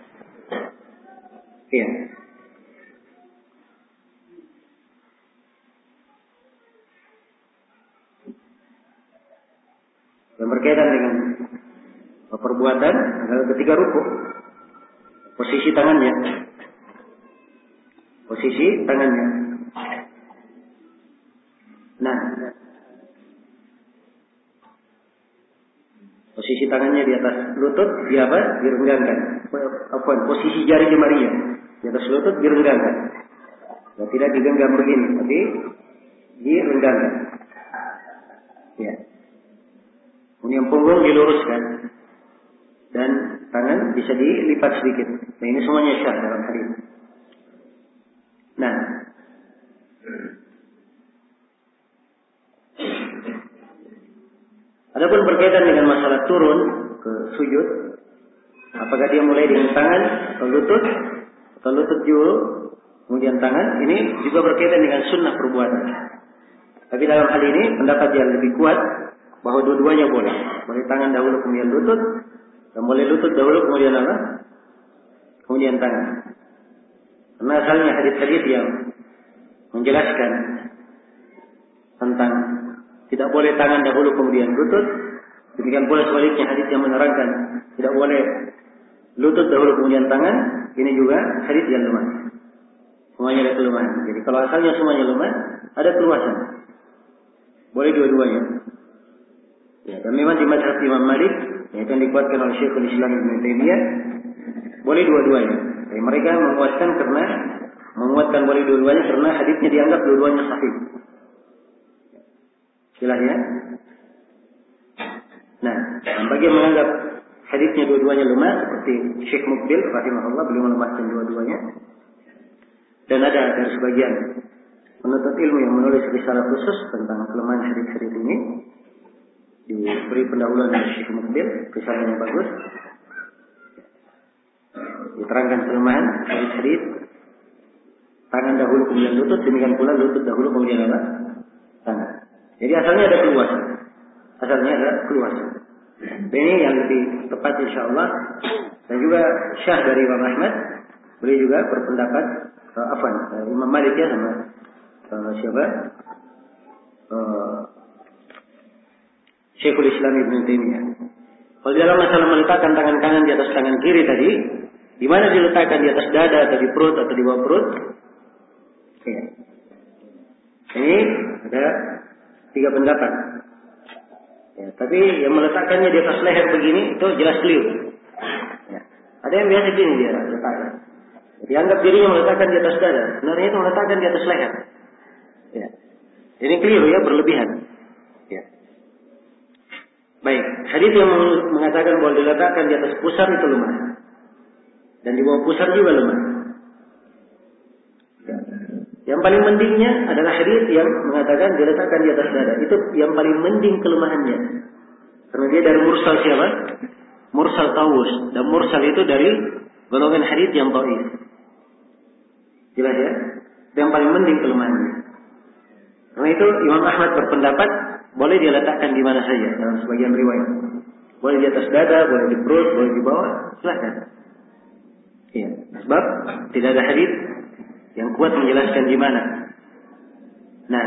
iya. Yang berkaitan dengan perbuatan adalah ketika rukuk, posisi tangannya. posisi tangannya. Nah, posisi tangannya di atas lutut, dia apa? Direnggangkan. Apa? Posisi jari jemarinya di atas lutut direnggangkan. Dan tidak digenggam begini, tapi direnggangkan. Ya. Kemudian punggung diluruskan dan tangan bisa dilipat sedikit. Nah, ini semuanya syah dalam hadis. Nah, adapun berkaitan dengan masalah turun ke sujud, apakah dia mulai dengan tangan atau lutut atau lutut dulu kemudian tangan, ini juga berkaitan dengan sunnah perbuatan. Tapi dalam hal ini pendapat yang lebih kuat bahwa dua-duanya boleh. Boleh tangan dahulu kemudian lutut, dan boleh lutut dahulu kemudian apa? Kemudian tangan. Karena asalnya hadis-hadis yang menjelaskan tentang tidak boleh tangan dahulu kemudian lutut, demikian pula sebaliknya hadis yang menerangkan tidak boleh lutut dahulu kemudian tangan, ini juga hadis yang lemah. Semuanya ada kelemahan. Jadi kalau asalnya semuanya lemah, ada keluasan. Boleh dua-duanya. Ya, dan memang di mazhab Imam Malik, yaitu yang dikuatkan oleh Syekhul Islam Ibnu Taimiyah, boleh dua-duanya. Jadi mereka menguatkan karena menguatkan boleh dua-duanya karena hadisnya dianggap dua-duanya sahih. Jelas ya? Nah, bagi yang menganggap hadisnya dua-duanya lemah seperti Syekh Muqbil rahimahullah, beliau melemahkan dua-duanya. Dan ada dari sebagian penuntut ilmu yang menulis risalah khusus tentang kelemahan hadis-hadis ini, diberi pendahuluan oleh Syekh Muqbil, risalahnya bagus. Diterangkan kelemahan hadis-hadis tangan dahulu kemudian lutut, demikian pula lutut dahulu kemudian apa? Tangan. Jadi asalnya ada keluasan. Asalnya ada keluasan. Dan ini yang lebih tepat insyaallah, dan juga syah dari Imam Ahmad, beliau juga berpendapat uh, afwan, uh, Imam Malik ya sama uh, siapa? Uh, Syekhul Islam Ibnu Taimiyah. Kalau dalam masalah meletakkan tangan kanan di atas tangan kiri tadi, di mana diletakkan, di atas dada atau di perut atau di bawah perut? Ya. Ini ada tiga pendapat. Ya, tapi yang meletakkannya di atas leher begini itu jelas keliru. Ya. Ada yang biasa gini dia letakkan. Dianggap dirinya meletakkan di atas dada, sebenarnya itu meletakkan di atas leher. Ya. Ini keliru ya, berlebihan. Ya. Baik, hadis yang mengatakan bahwa diletakkan di atas pusar itu lemah. Dan di bawah pusar juga lemah. Ya. Yang paling mendingnya adalah hadis yang mengatakan diletakkan di atas dada. Itu yang paling mending kelemahannya. Karena dia dari mursal siapa? Mursal Tawus. Dan mursal itu dari golongan hadis yang dhaif. Jelas ya? Itu yang paling mending kelemahannya. Karena itu Imam Ahmad berpendapat boleh dia letakkan di mana saja dalam sebagian riwayat. Boleh di atas dada, boleh di perut, boleh di bawah, silakan. Iya, sebab tidak ada hadis yang kuat menjelaskan di mana. Nah,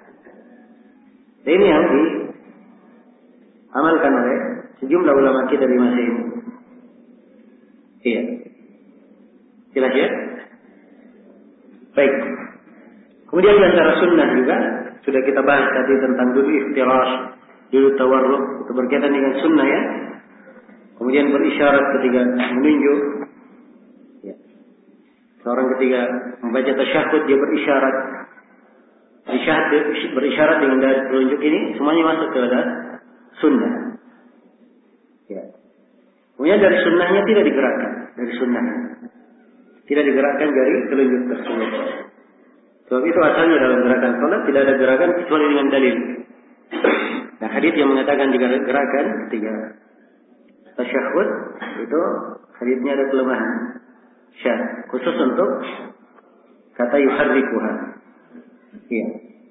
ini yang diamalkan oleh sejumlah ulama kita di masa ini. Iya, jelas ya. Baik. Kemudian di antara sunnah juga sudah kita bahas tadi tentang dulu iftirash, dulu tawarruk, itu berkaitan dengan sunnah ya. Kemudian berisyarat ketika menunjuk. Ya. Seorang ketika membaca tasyahud dia berisyarat. Isyarat, berisyarat dengan dari telunjuk ini semuanya masuk ke dalam sunnah. Ya. Kemudian dari sunnahnya tidak digerakkan, dari sunnahnya tidak digerakkan dari telunjuk tersebut. Sebab itu asalnya dalam gerakan salat tidak ada gerakan kecuali dengan dalil. Nah, hadis yang mengatakan jika gerakan ketika tasyahud itu hadisnya ada kelemahan syad khusus untuk kata yuharrikuha. Iya.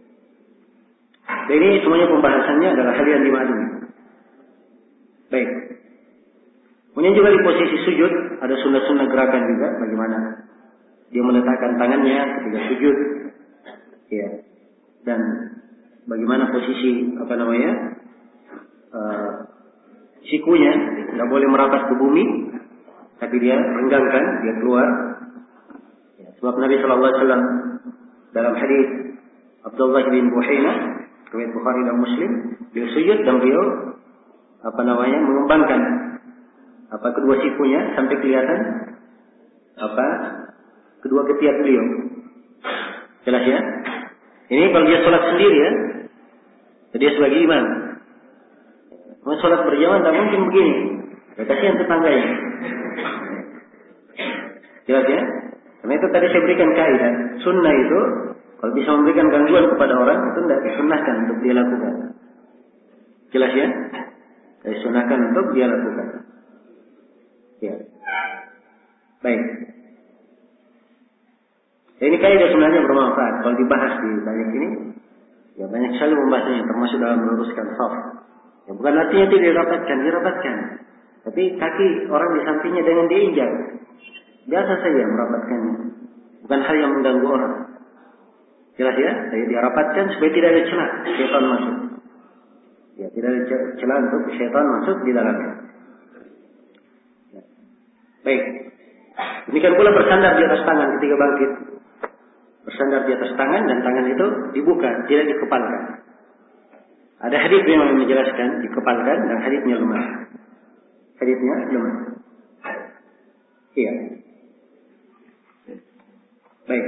Jadi semuanya pembahasannya adalah hal yang dimaklumi. Baik. Kemudian juga di posisi sujud ada sunnah-sunnah gerakan juga, bagaimana dia meletakkan tangannya ketika sujud. Ya. Dan bagaimana posisi apa namanya? Uh, sikunya tidak boleh merapat ke bumi, tapi dia renggangkan, dia keluar. Ya. Sebab Nabi Shallallahu Alaihi Wasallam dalam hadis Abdullah bin Buhaina, riwayat Bukhari dan Muslim, beliau sujud dan beliau apa namanya mengembangkan apa kedua sikunya sampai kelihatan apa kedua ketiak beliau. Jelas ya? Ini kalau dia sholat sendiri ya, dia sebagai imam. Mau sholat berjamaah tak mungkin begini. Ya, kasihan tetangganya. Jelas ya? Karena itu tadi saya berikan kaidah. Sunnah itu kalau bisa memberikan gangguan kepada orang itu tidak disunnahkan untuk dia lakukan. Jelas ya? Disunnahkan untuk dia lakukan. Ya. Baik. Ya, ini kaidah sebenarnya bermanfaat. Kalau dibahas di banyak ini, ya banyak sekali membahasnya, termasuk dalam meluruskan shaf. Ya, bukan artinya tidak dirapatkan, dirapatkan. Tapi kaki orang di sampingnya dengan diinjak. Biasa saja merapatkannya. Bukan hal yang mengganggu orang. Jelas ya? Saya dirapatkan supaya tidak ada celah syaitan masuk. Ya, tidak ada celah untuk syaitan masuk di dalamnya. Ya. Baik. Demikian pula bersandar di atas tangan ketika bangkit. Bersandar di atas tangan dan tangan itu dibuka, tidak dikepalkan. Ada hadis yang menjelaskan dikepalkan dan hadisnya lemah. Hadisnya lemah. Iya. Baik.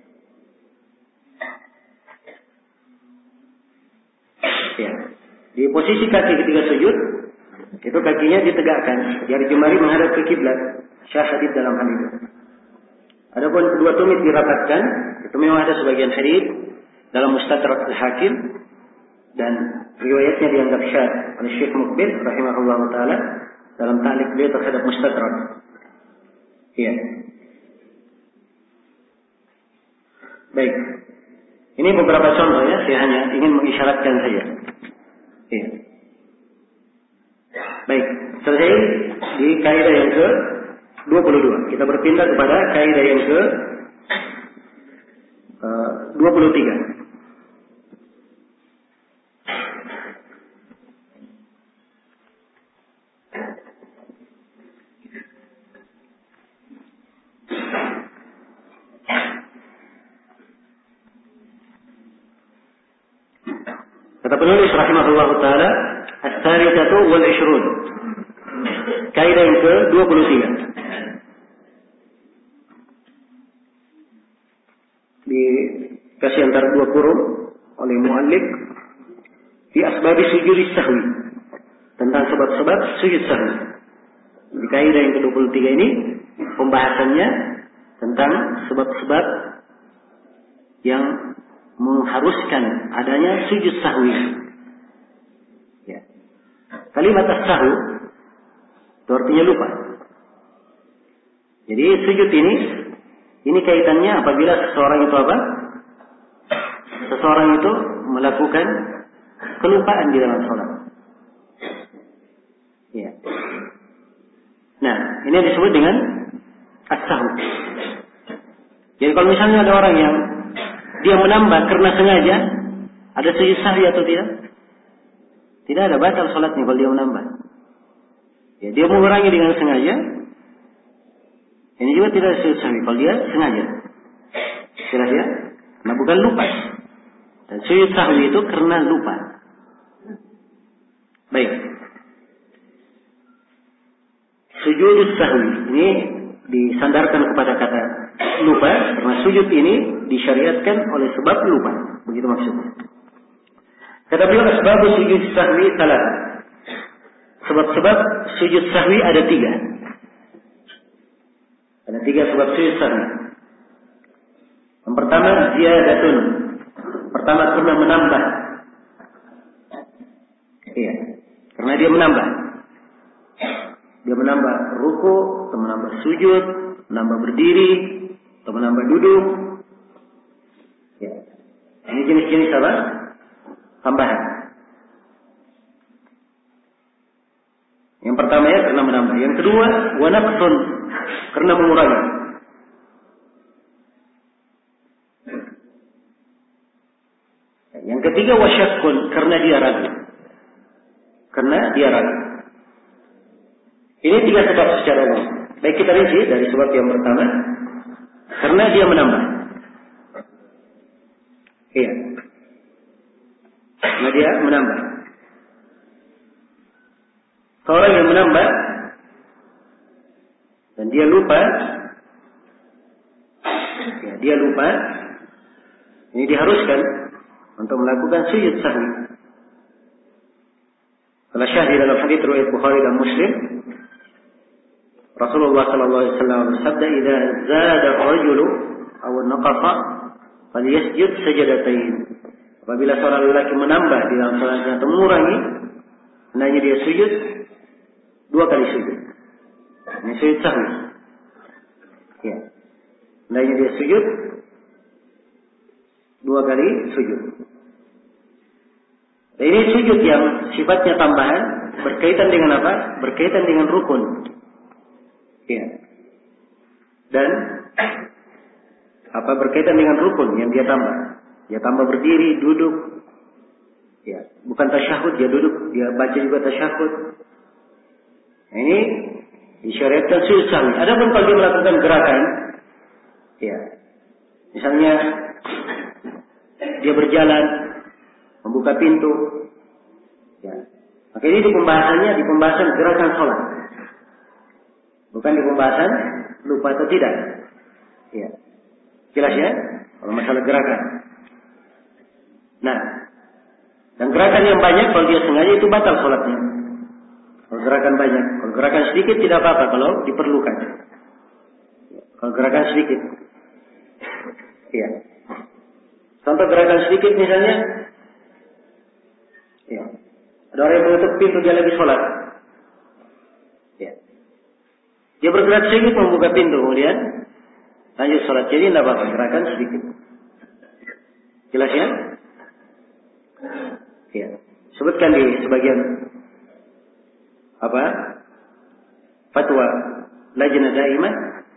Ya. Di posisi kaki ketika sujud, itu kakinya ditegakkan, jari jemari menghadap ke kiblat. Syah hadis dalam hal itu. Adapun kedua tumit dirapatkan, itu memang ada sebagian hadis dalam Mustadrak Al-Hakim dan riwayatnya dianggap syadz oleh Syekh Muqbil rahimahullah taala dalam ta'liq beliau terhadap Mustadrak. Iya. Baik. Ini beberapa contoh ya, saya hanya ingin mengisyaratkan saja. Iya. Baik, selesai di kaidah yang ke dua puluh dua. Kita berpindah kepada kaidah yang ke uh, dua puluh tiga. Kata penulis rahimahullah taala, as-salisatu wal ishrun. Kaidah yang ke dua puluh tiga. Dikasih antara dua kurung oleh muallif fi asbab sujud sahwi. Tentang sebab-sebab sujud sahwi. Di kaidah yang ke dua puluh tiga ini pembahasannya tentang sebab-sebab yang mengharuskan adanya sujud sahwi. Ya. Kalimat as-sahwu itu artinya lupa. Jadi sujud ini ini kaitannya apabila seseorang itu apa? Seseorang itu melakukan kelupaan di dalam sholat. Ya. Nah, ini disebut dengan as-sahwu. Jadi kalau misalnya ada orang yang dia menambah karena sengaja, ada sujud sahwi atau tidak? Tidak ada, batal sholatnya kalau dia menambah. Ya, dia mengurangi dengan sengaja. Ini juga tidak ada sujud sahwi kalau dia sengaja. Jelas ya? Nah, bukan lupa. Dan sujud sahwi itu karena lupa. Baik. Sujud sahwi ini disandarkan kepada kata lupa, karena sujud ini disyariatkan oleh sebab lupa. Begitu maksudnya. Kata beliau, sebab sujud sahwi salah. Sebab-sebab sujud sahwi ada tiga. Ada tiga sebab sujud sahwi. Yang pertama, ziyadatun. Pertama, karena menambah. Iya. Karena dia menambah. Dia menambah ruku, atau menambah sujud, menambah berdiri, atau menambah duduk. Ya. Ini jenis-jenis apa? Tambahan. Yang pertama ya karena menambah. Yang kedua, wa naqsun, karena mengurangi. Yang ketiga, wa syakkun, karena dia ragu. Karena dia ragu. Ini tiga sebab secara umum. Baik, kita rinci dari sebab yang pertama, karena dia menambah. Iya. Nah dia menambah. Seorang yang menambah dan dia lupa, ya, dia lupa, ini diharuskan untuk melakukan sujud sahwi. Kalau syahid dalam hadits riwayat Bukhari dan Muslim, Rasulullah sallallahu alaihi wasallam bersabda, "Idza zada ar-rajulu aw naqasa falyasjud sajdatain." Apabila seorang lelaki menambah di dalam salatnya atau mengurangi, hendaknya dia sujud dua kali sujud. Ini sujud sahwi. Ya. Hendaknya dia sujud dua kali sujud. Dan ini sujud yang sifatnya tambahan berkaitan dengan apa? Berkaitan dengan rukun. Ya. Dan apa berkaitan dengan rukun yang dia tambah? Dia tambah berdiri, duduk. Ya, bukan tasyahud, dia duduk, dia baca juga tasyahud. Nah, ini disyariatkan sujud sahwi. Adapun kalau dia melakukan gerakan, ya, misalnya dia berjalan, membuka pintu, ya, maka ini di pembahasannya di pembahasan gerakan sholat, bukan di pembahasan lupa atau tidak. Ya, jelas ya, kalau masalah gerakan. Nah, dan gerakan yang banyak kalau dia sengaja itu batal sholatnya. Kalau gerakan banyak, kalau gerakan sedikit tidak apa-apa kalau diperlukan. Kalau gerakan sedikit, iya. Contoh gerakan sedikit misalnya, ya, ada orang yang menutup pintu dia lagi sholat, ya. Dia bergerak sedikit membuka pintu kemudian lanjut sholat, jadi tidak apa-apa gerakan sedikit. Jelas ya? Ya. Sebutkan di sebagian apa fatwa Lajnah Daimah,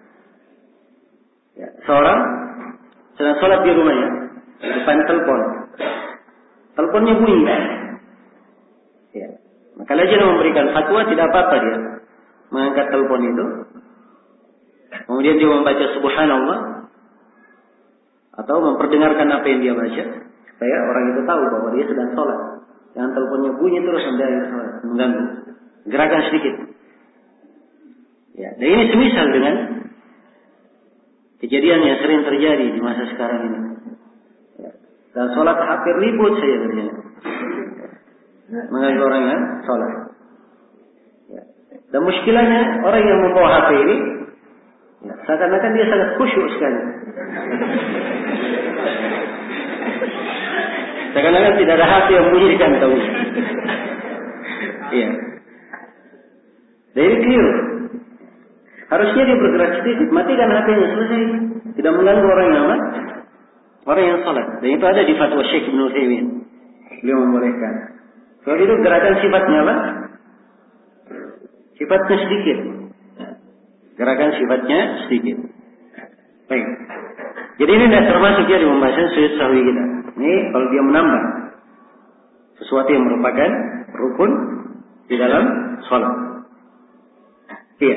ya, seorang sedang sholat di rumahnya, di depan telepon, teleponnya bunyi, ya, maka Lajnah memberikan fatwa tidak apa-apa dia mengangkat telepon itu, kemudian dia membaca Subhanallah atau memperdengarkan apa yang dia baca supaya orang itu tahu bahwa dia sedang sholat. Jangan teleponnya bunyi terus sampai sholat, mengganggu. Gerakan sedikit. Ya, dan ini semisal dengan kejadian yang sering terjadi di masa sekarang ini. Ya, dan sholat hampir ribut saja terjadi. Mengganggu orang yang sholat. Ya. Dan muskilahnya orang yang membawa H P ini, ya, seakan-akan dia sangat khusyuk sekali. Seakan-akan tidak ada hati yang bunyikan tahu. Iya. Dari keliru. Harusnya dia bergerak sedikit, matikan H P-nya selesai. Tidak mengganggu orang yang apa? Orang yang sholat. Dan itu ada di fatwa Syekh Ibnu Utsaimin. Beliau membolehkan. Kalau itu gerakan sifatnya apa? Sifatnya sedikit. Gerakan sifatnya sedikit. Baik. Jadi ini tidak termasuk ya di pembahasan sujud sahwi kita. Ini kalau dia menambah sesuatu yang merupakan rukun di dalam sholat. Iya.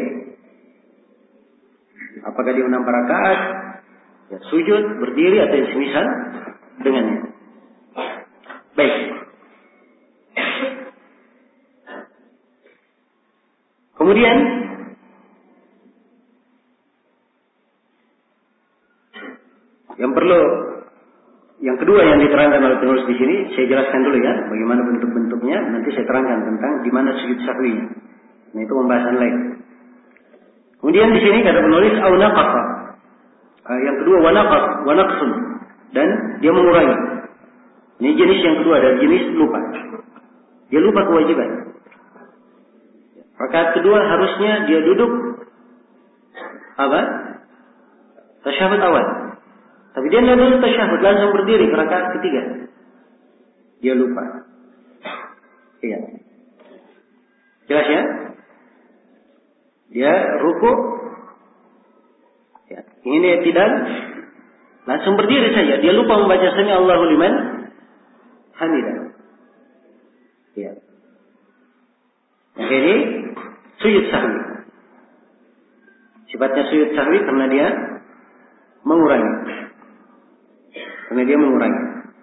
Apakah dia menambah rakaat, ya, sujud, berdiri atau yang semisal dengannya. Baik. Kemudian yang perlu, yang kedua yang diterangkan oleh penulis di sini, saya jelaskan dulu ya, bagaimana bentuk-bentuknya. Nanti saya terangkan tentang di mana sujud sahwi. Nah itu pembahasan lain. Kemudian di sini kata penulis au naqasa. Uh, yang kedua wa naqas, wa naqsun, dan dia mengurangi. Ini jenis yang kedua, dan jenis lupa. Dia lupa kewajiban. Rakaat kedua harusnya dia duduk apa? Tasyahud awal. Tapi dia tidak duduk tasyahud, langsung berdiri ke rakaat ketiga. Dia lupa. Iya. Jelas ya? Dia ruku. Ya. Ini tidak langsung berdiri saja. Dia lupa membaca sami Allahu liman hamidah. Ya. Ini sujud sahwi. Sifatnya sujud sahwi karena dia mengurangi. Karena dia mengurangi.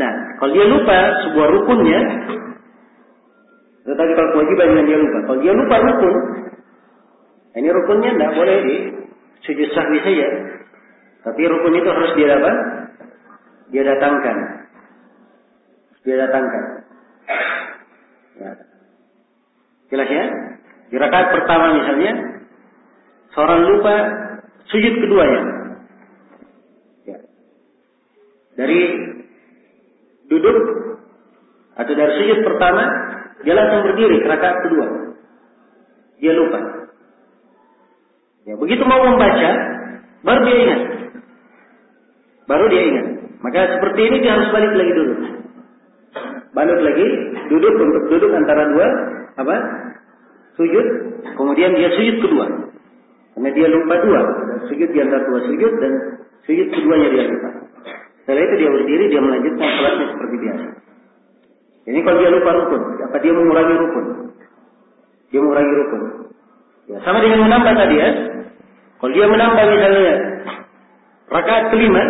Nah, kalau dia lupa sebuah rukunnya, tetapi kalau kewajiban yang dia lupa, kalau dia lupa rukun, ini rukunnya tidak boleh di sujud sahwi saja, tapi rukun itu harus dia apa? Dia datangkan, dia datangkan. Ya. Jelas ya? Di rakaat pertama misalnya, seorang lupa sujud keduanya. Ya. Dari duduk atau dari sujud pertama, dia langsung berdiri ke rakaat kedua. Dia lupa. Ya, begitu mau membaca, baru dia ingat. Baru dia ingat. Maka seperti ini dia harus balik lagi duduk. Balik lagi, duduk untuk duduk antara dua apa? Sujud. Kemudian dia sujud kedua. Karena dia lupa dua. Sujud di antara dua sujud dan sujud keduanya dia lupa. Setelah itu dia berdiri, dia melanjutkan salatnya seperti biasa. Ini kalau dia lupa rukun, apa dia mengurangi rukun? Dia mengurangi rukun. Ya, sama dengan menambah tadi ya. Kalau dia menambah misalnya rakaat kelima,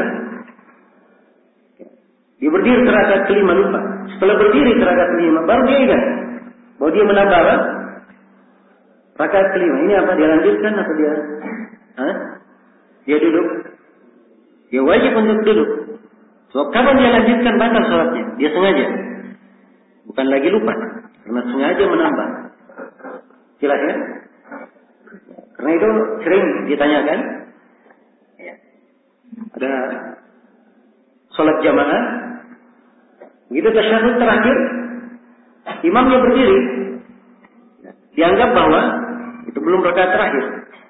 dia berdiri ke rakaat kelima lupa. Setelah berdiri ke rakaat kelima, baru dia ingat bahwa dia menambah apa? Rakaat kelima. Ini apa? Dia lanjutkan atau dia? Hah? Dia duduk. Dia wajib untuk duduk. Sebab kapan dia lanjutkan batal salatnya? Dia sengaja. Bukan lagi lupa. Karena sengaja menambah. Jelas ya? Karena itu sering ditanyakan. Ya. Ada salat jamaah. Begitu tasyahud terakhir, imamnya berdiri. Dianggap bahwa itu belum rakaat terakhir.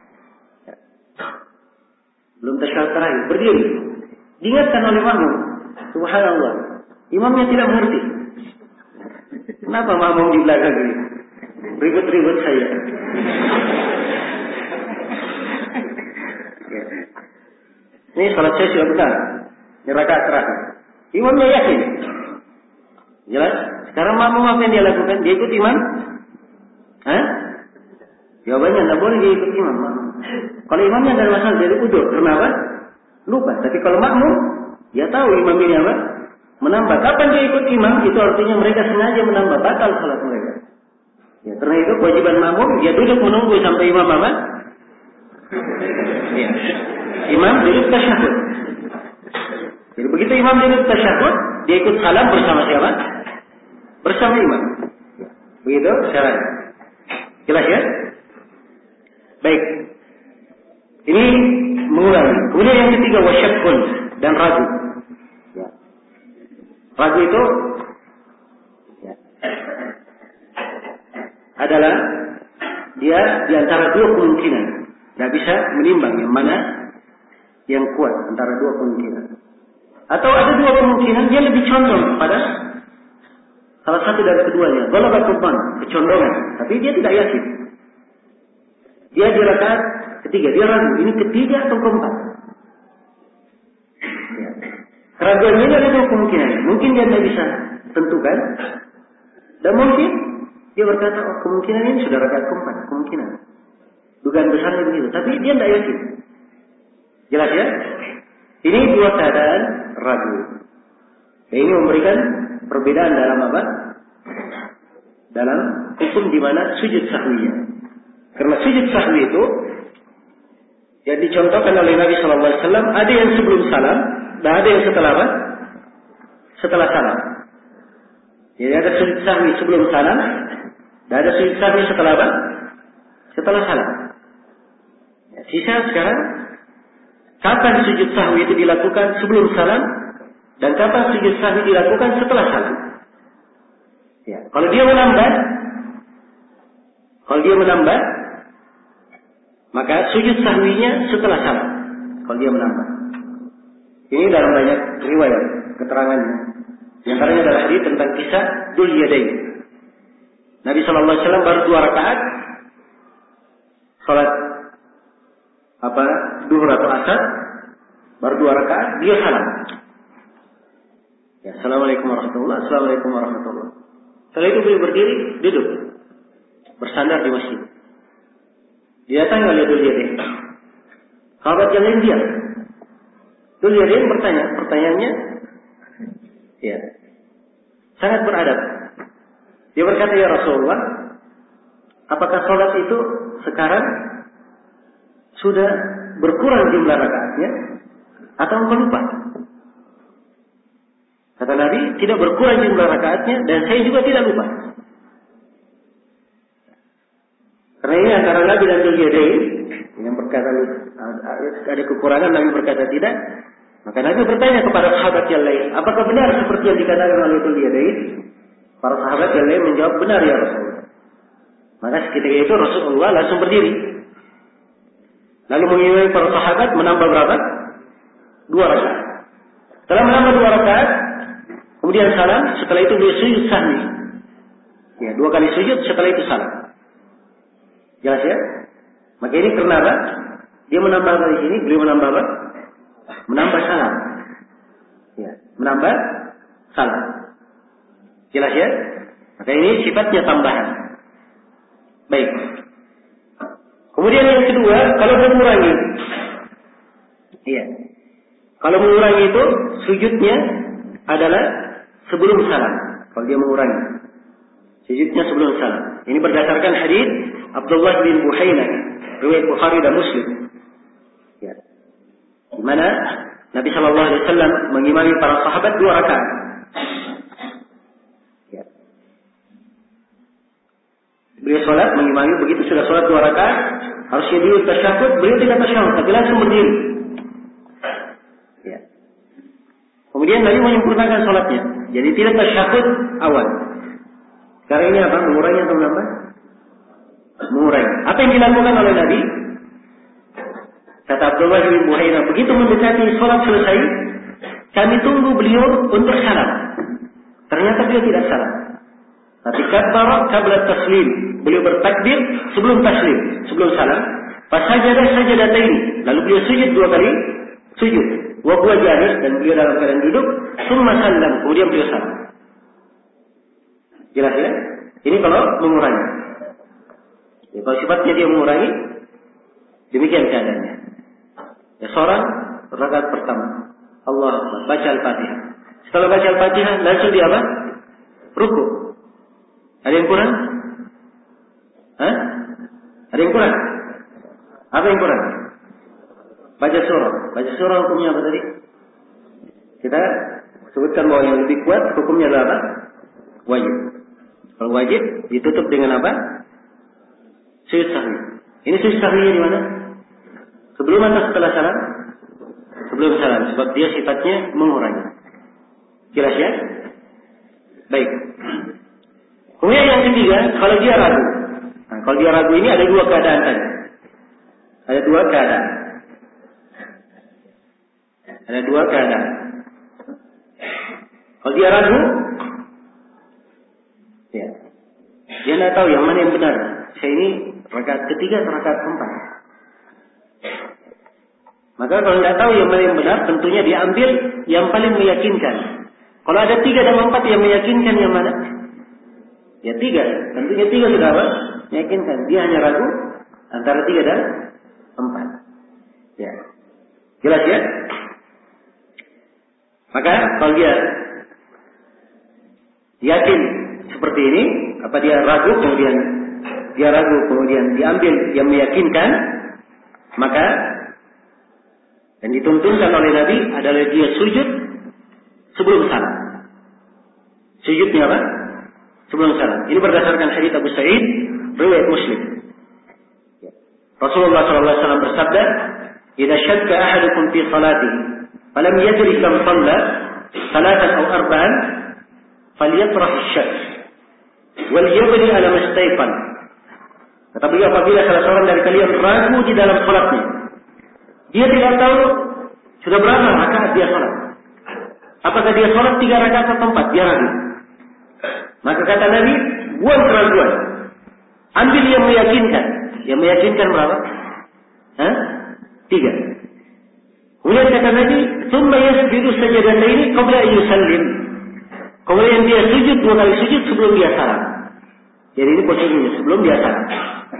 Belum tasyahud terakhir. Berdiri. Diingatkan oleh makmum. Subhanallah. Imamnya tidak mengerti. Kenapa makmum di belakang ini? Ribut-ribut saya. Ini salat saya sudah benar. Ini rakaat terakhir. Imamnya yakin. Jelas? Sekarang makmum apa yang dia lakukan? Dia ikut imam? Hah? Jawabannya tidak boleh dia ikut imam. Kalau imamnya tidak ada masalah, jadi udur. Kenapa? Lupa. Tapi kalau makmum, dia tahu imam ini apa? Menambah. Kapan dia ikut imam? Itu artinya mereka sengaja menambah. Batal salat mereka. Ya, karena itu kewajiban makmum, dia duduk menunggu sampai imam apa? Ya. Imam duduk tasyahud. Jadi begitu imam duduk tasyahud, dia ikut salam bersama siapa? Bersama imam. Begitu syaratnya. Jelas ya? Baik. Ini mengulangi. Kemudian yang ketiga wasyakun dan ragu. Ya. Ragu itu ya, adalah dia di antara dua kemungkinan. Tidak bisa menimbang yang mana yang kuat antara dua kemungkinan. Atau ada dua kemungkinan dia lebih condong pada salah satu dari keduanya. Ghalabah dzan, kecondongan, tapi dia tidak yakin. Dia di rakaat ketiga, dia ragu, ini ketiga atau keempat. Ya. Keraguan ini ada dua kemungkinan. Mungkin dia tidak bisa tentukan, dan mungkin dia berkata, oh kemungkinan ini sudah rakaat keempat, kemungkinan. Dugaan besarnya begitu, tapi dia tidak yakin. Jelas ya? Ini dua keadaan ragu. Dan ini memberikan perbedaan dalam apa? Dalam hukum di mana sujud sahwinya. Karena sujud sahwi itu yang dicontohkan oleh Nabi Shallallahu Alaihi Wasallam, ada yang sebelum salam dan ada yang setelah apa? Setelah salam. Jadi ada sujud sahwi sebelum salam dan ada sujud sahwi setelah apa? Setelah salam. Ya, sisa sekarang kapan sujud sahwi itu dilakukan sebelum salam dan kapan sujud sahwi dilakukan setelah salam. Ya, kalau dia menambah, kalau dia menambah, maka sujud sahwinya setelah salam. Kalau dia menambah, ini dalam banyak riwayat keterangannya. Di antaranya adalah hadis tentang kisah Dzul Yadain. Nabi Shallallahu Alaihi Wasallam baru dua rakaat salat apa duhur atau asar, baru dua rakaat dia salam. Ya, assalamualaikum warahmatullah, assalamualaikum warahmatullah. Setelah itu beliau berdiri, duduk, bersandar di masjid. Dia datang oleh Dzul Yadain. Sahabat yang lain diam. Dzul Yadain bertanya, pertanyaannya, Ya. Sangat beradab. Dia berkata, ya Rasulullah, apakah sholat itu sekarang sudah berkurang jumlah rakaatnya atau engkau lupa? Kata Nabi, tidak berkurang jumlah rakaatnya dan saya juga tidak lupa. Karena ini antara Nabi dan Dzulqa'dah yang berkata ada kekurangan, Nabi berkata tidak. Maka Nabi bertanya kepada sahabat yang lain, apakah benar seperti yang dikatakan oleh Dzulqa'dah? Para sahabat yang lain menjawab, benar ya Rasulullah. Maka ketika itu Rasulullah langsung berdiri. Lalu mengimami para sahabat menambah berapa? Dua rakaat. Setelah menambah dua rakaat, kemudian salam. Setelah itu beliau sujud sahwi. Ya, dua kali sujud, setelah itu salam. Jelas ya? Maka ini karena apa? Dia menambah dari sini, beliau menambah apa? Menambah salam. Ya, menambah salam. Jelas ya? Maka ini sifatnya tambahan. Baik. Kemudian yang kedua, kalau mengurangi. Iya. Kalau mengurangi itu, sujudnya adalah sebelum salam. Kalau dia mengurangi. Sujudnya sebelum salam. Ini berdasarkan hadis Abdullah bin Buhainah, riwayat Bukhari dan Muslim. Ya. Di mana Nabi Shallallahu Alaihi Wasallam mengimami para sahabat dua rakaat. Ya. Beliau sholat mengimami, begitu sudah sholat dua rakaat, harusnya beliau tasyahud, beliau tidak tasyahud, tapi langsung berdiri. Ya. Kemudian Nabi menyempurnakan sholatnya, jadi tidak tasyahud awal. Sekarang ini apa? Mengurangi atau menambah? Mengurangi. Apa yang dilakukan oleh Nabi? Kata Abdullah bin Buhainah, begitu mendekati sholat selesai, kami tunggu beliau untuk salam. Ternyata beliau tidak salam. Tapi kabbara qabla taslim. Beliau bertakbir sebelum taslim, sebelum salam. Pas sajadah sajadataini. Lalu beliau sujud dua kali, sujud. Wa huwa jalis, dan beliau dalam keadaan duduk. Tsumma sallam, kemudian beliau salam. Jelas ya? Ini kalau mengurangi. Ya, kalau sifatnya dia mengurangi, demikian keadaannya. Ya, seorang rakaat pertama, Allah baca Al-Fatihah. Setelah baca Al-Fatihah, langsung dia apa? Ruku. Ada yang kurang? Hah? Ada yang kurang? Apa yang kurang? Baca surah. Baca surah hukumnya apa tadi? Kita sebutkan bahwa yang lebih kuat hukumnya adalah apa? Wajib. Kalau wajib ditutup dengan apa? Sujud sahwi. Ini sujud sahwinya di mana? Sebelum atau setelah salam? Sebelum salam, sebab dia sifatnya mengurangi. Jelas ya? Baik. Kemudian yang ketiga, kalau dia ragu. Nah, kalau dia ragu ini ada dua keadaan tadi. Ada dua keadaan. Ada dua keadaan. Kalau dia ragu, ya, dia tidak tahu yang mana yang benar. Saya ini rakaat ketiga atau rakaat keempat. Maka kalau tidak tahu yang mana yang benar, tentunya dia ambil yang paling meyakinkan. Kalau ada tiga dan empat yang meyakinkan yang mana? Ya tiga. Tentunya tiga sudah apa? Meyakinkan. Dia hanya ragu antara tiga dan empat. Ya. Jelas ya? Maka kalau dia yakin seperti ini, apa dia ragu kemudian dia ragu kemudian diambil yang meyakinkan, maka yang dituntunkan oleh Nabi adalah dia sujud sebelum salam. Sujudnya apa? Sebelum salam. Ini berdasarkan hadits Abu Sa'id, riwayat Muslim. Rasulullah sallallahu alaihi wasallam bersabda, "Idza syakka ahadukum fi salatihi, falam yadri kam shalla, salatan aw arba'an, falyatrah asy-syak, wal yabni ala mastayqan." Kata beliau, apabila salah seorang dari kalian ragu di dalam salatnya, dia tidak tahu sudah berapa rakaat dia salat. Apakah dia salat tiga rakaat atau empat? Dia ragu. Maka kata Nabi, buang keraguan. Ambil yang meyakinkan. Yang meyakinkan berapa? Hah? Tiga. Kemudian kata Nabi, "Tsumma yasjudu sajadataini qabla an yusallim." Kemudian dia sujud dua kali sujud sebelum dia salam. Jadi ini posisinya sebelum dia salam.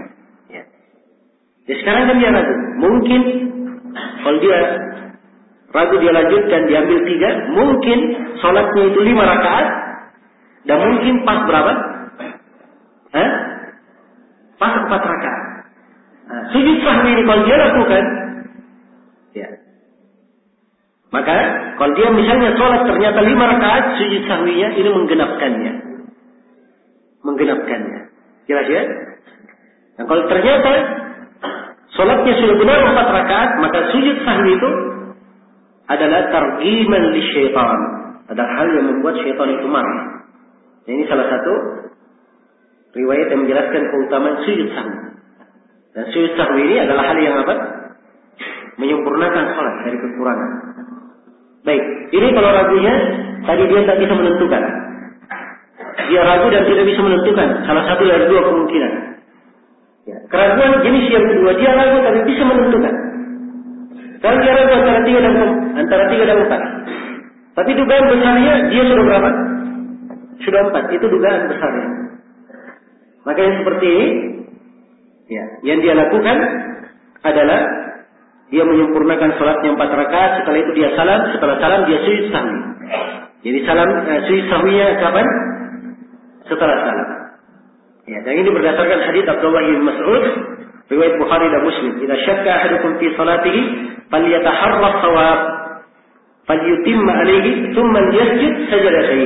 Ya. Jadi sekarang kan dia ragu. Mungkin kalau dia ragu dia lanjutkan, diambil tiga, mungkin sholatnya itu lima rakaat, dan mungkin pas berapa? Hah? Pas empat rakaat. Nah, sujud sahwi ini kalau dia lakukan, ya. Maka kalau dia misalnya sholat ternyata lima rakaat, sujud sahwinya ini menggenapkannya, menggenapkannya. Jelas ya? Nah kalau ternyata sholatnya sudah benar empat rakaat, maka sujud sahwi itu adalah targhiman li syaitan. Ada hal yang membuat syaitan itu marah. Nah, ini salah satu riwayat yang menjelaskan keutamaan sujud sahwi. Dan sujud sahwi ini adalah hal yang apa? Menyempurnakan sholat dari kekurangan. Baik, ini kalau ragunya tadi dia tak bisa menentukan. Dia ragu dan tidak bisa menentukan. Salah satu dari dua kemungkinan. Ya, keraguan jenis yang kedua, dia ragu tapi bisa menentukan. Kalau dia ragu antara tiga dan antara tiga dan empat. Tapi dugaan besarnya dia sudah berapa? Sudah empat. Itu dugaan besarnya. Maka yang seperti ini, ya, yang dia lakukan adalah dia menyempurnakan sholatnya empat rakaat. Setelah itu dia salam. Setelah salam dia sujud sahwi. Jadi salam eh, sujud sahwinya kapan? Setelah salam. Ya, dan ini berdasarkan hadits Abdullah bin Mas'ud, riwayat Bukhari dan Muslim. Idza syakka ahadukum fi salatihi falyataharra shawab, falyutimma alayhi, thumma yasjud sajadatain.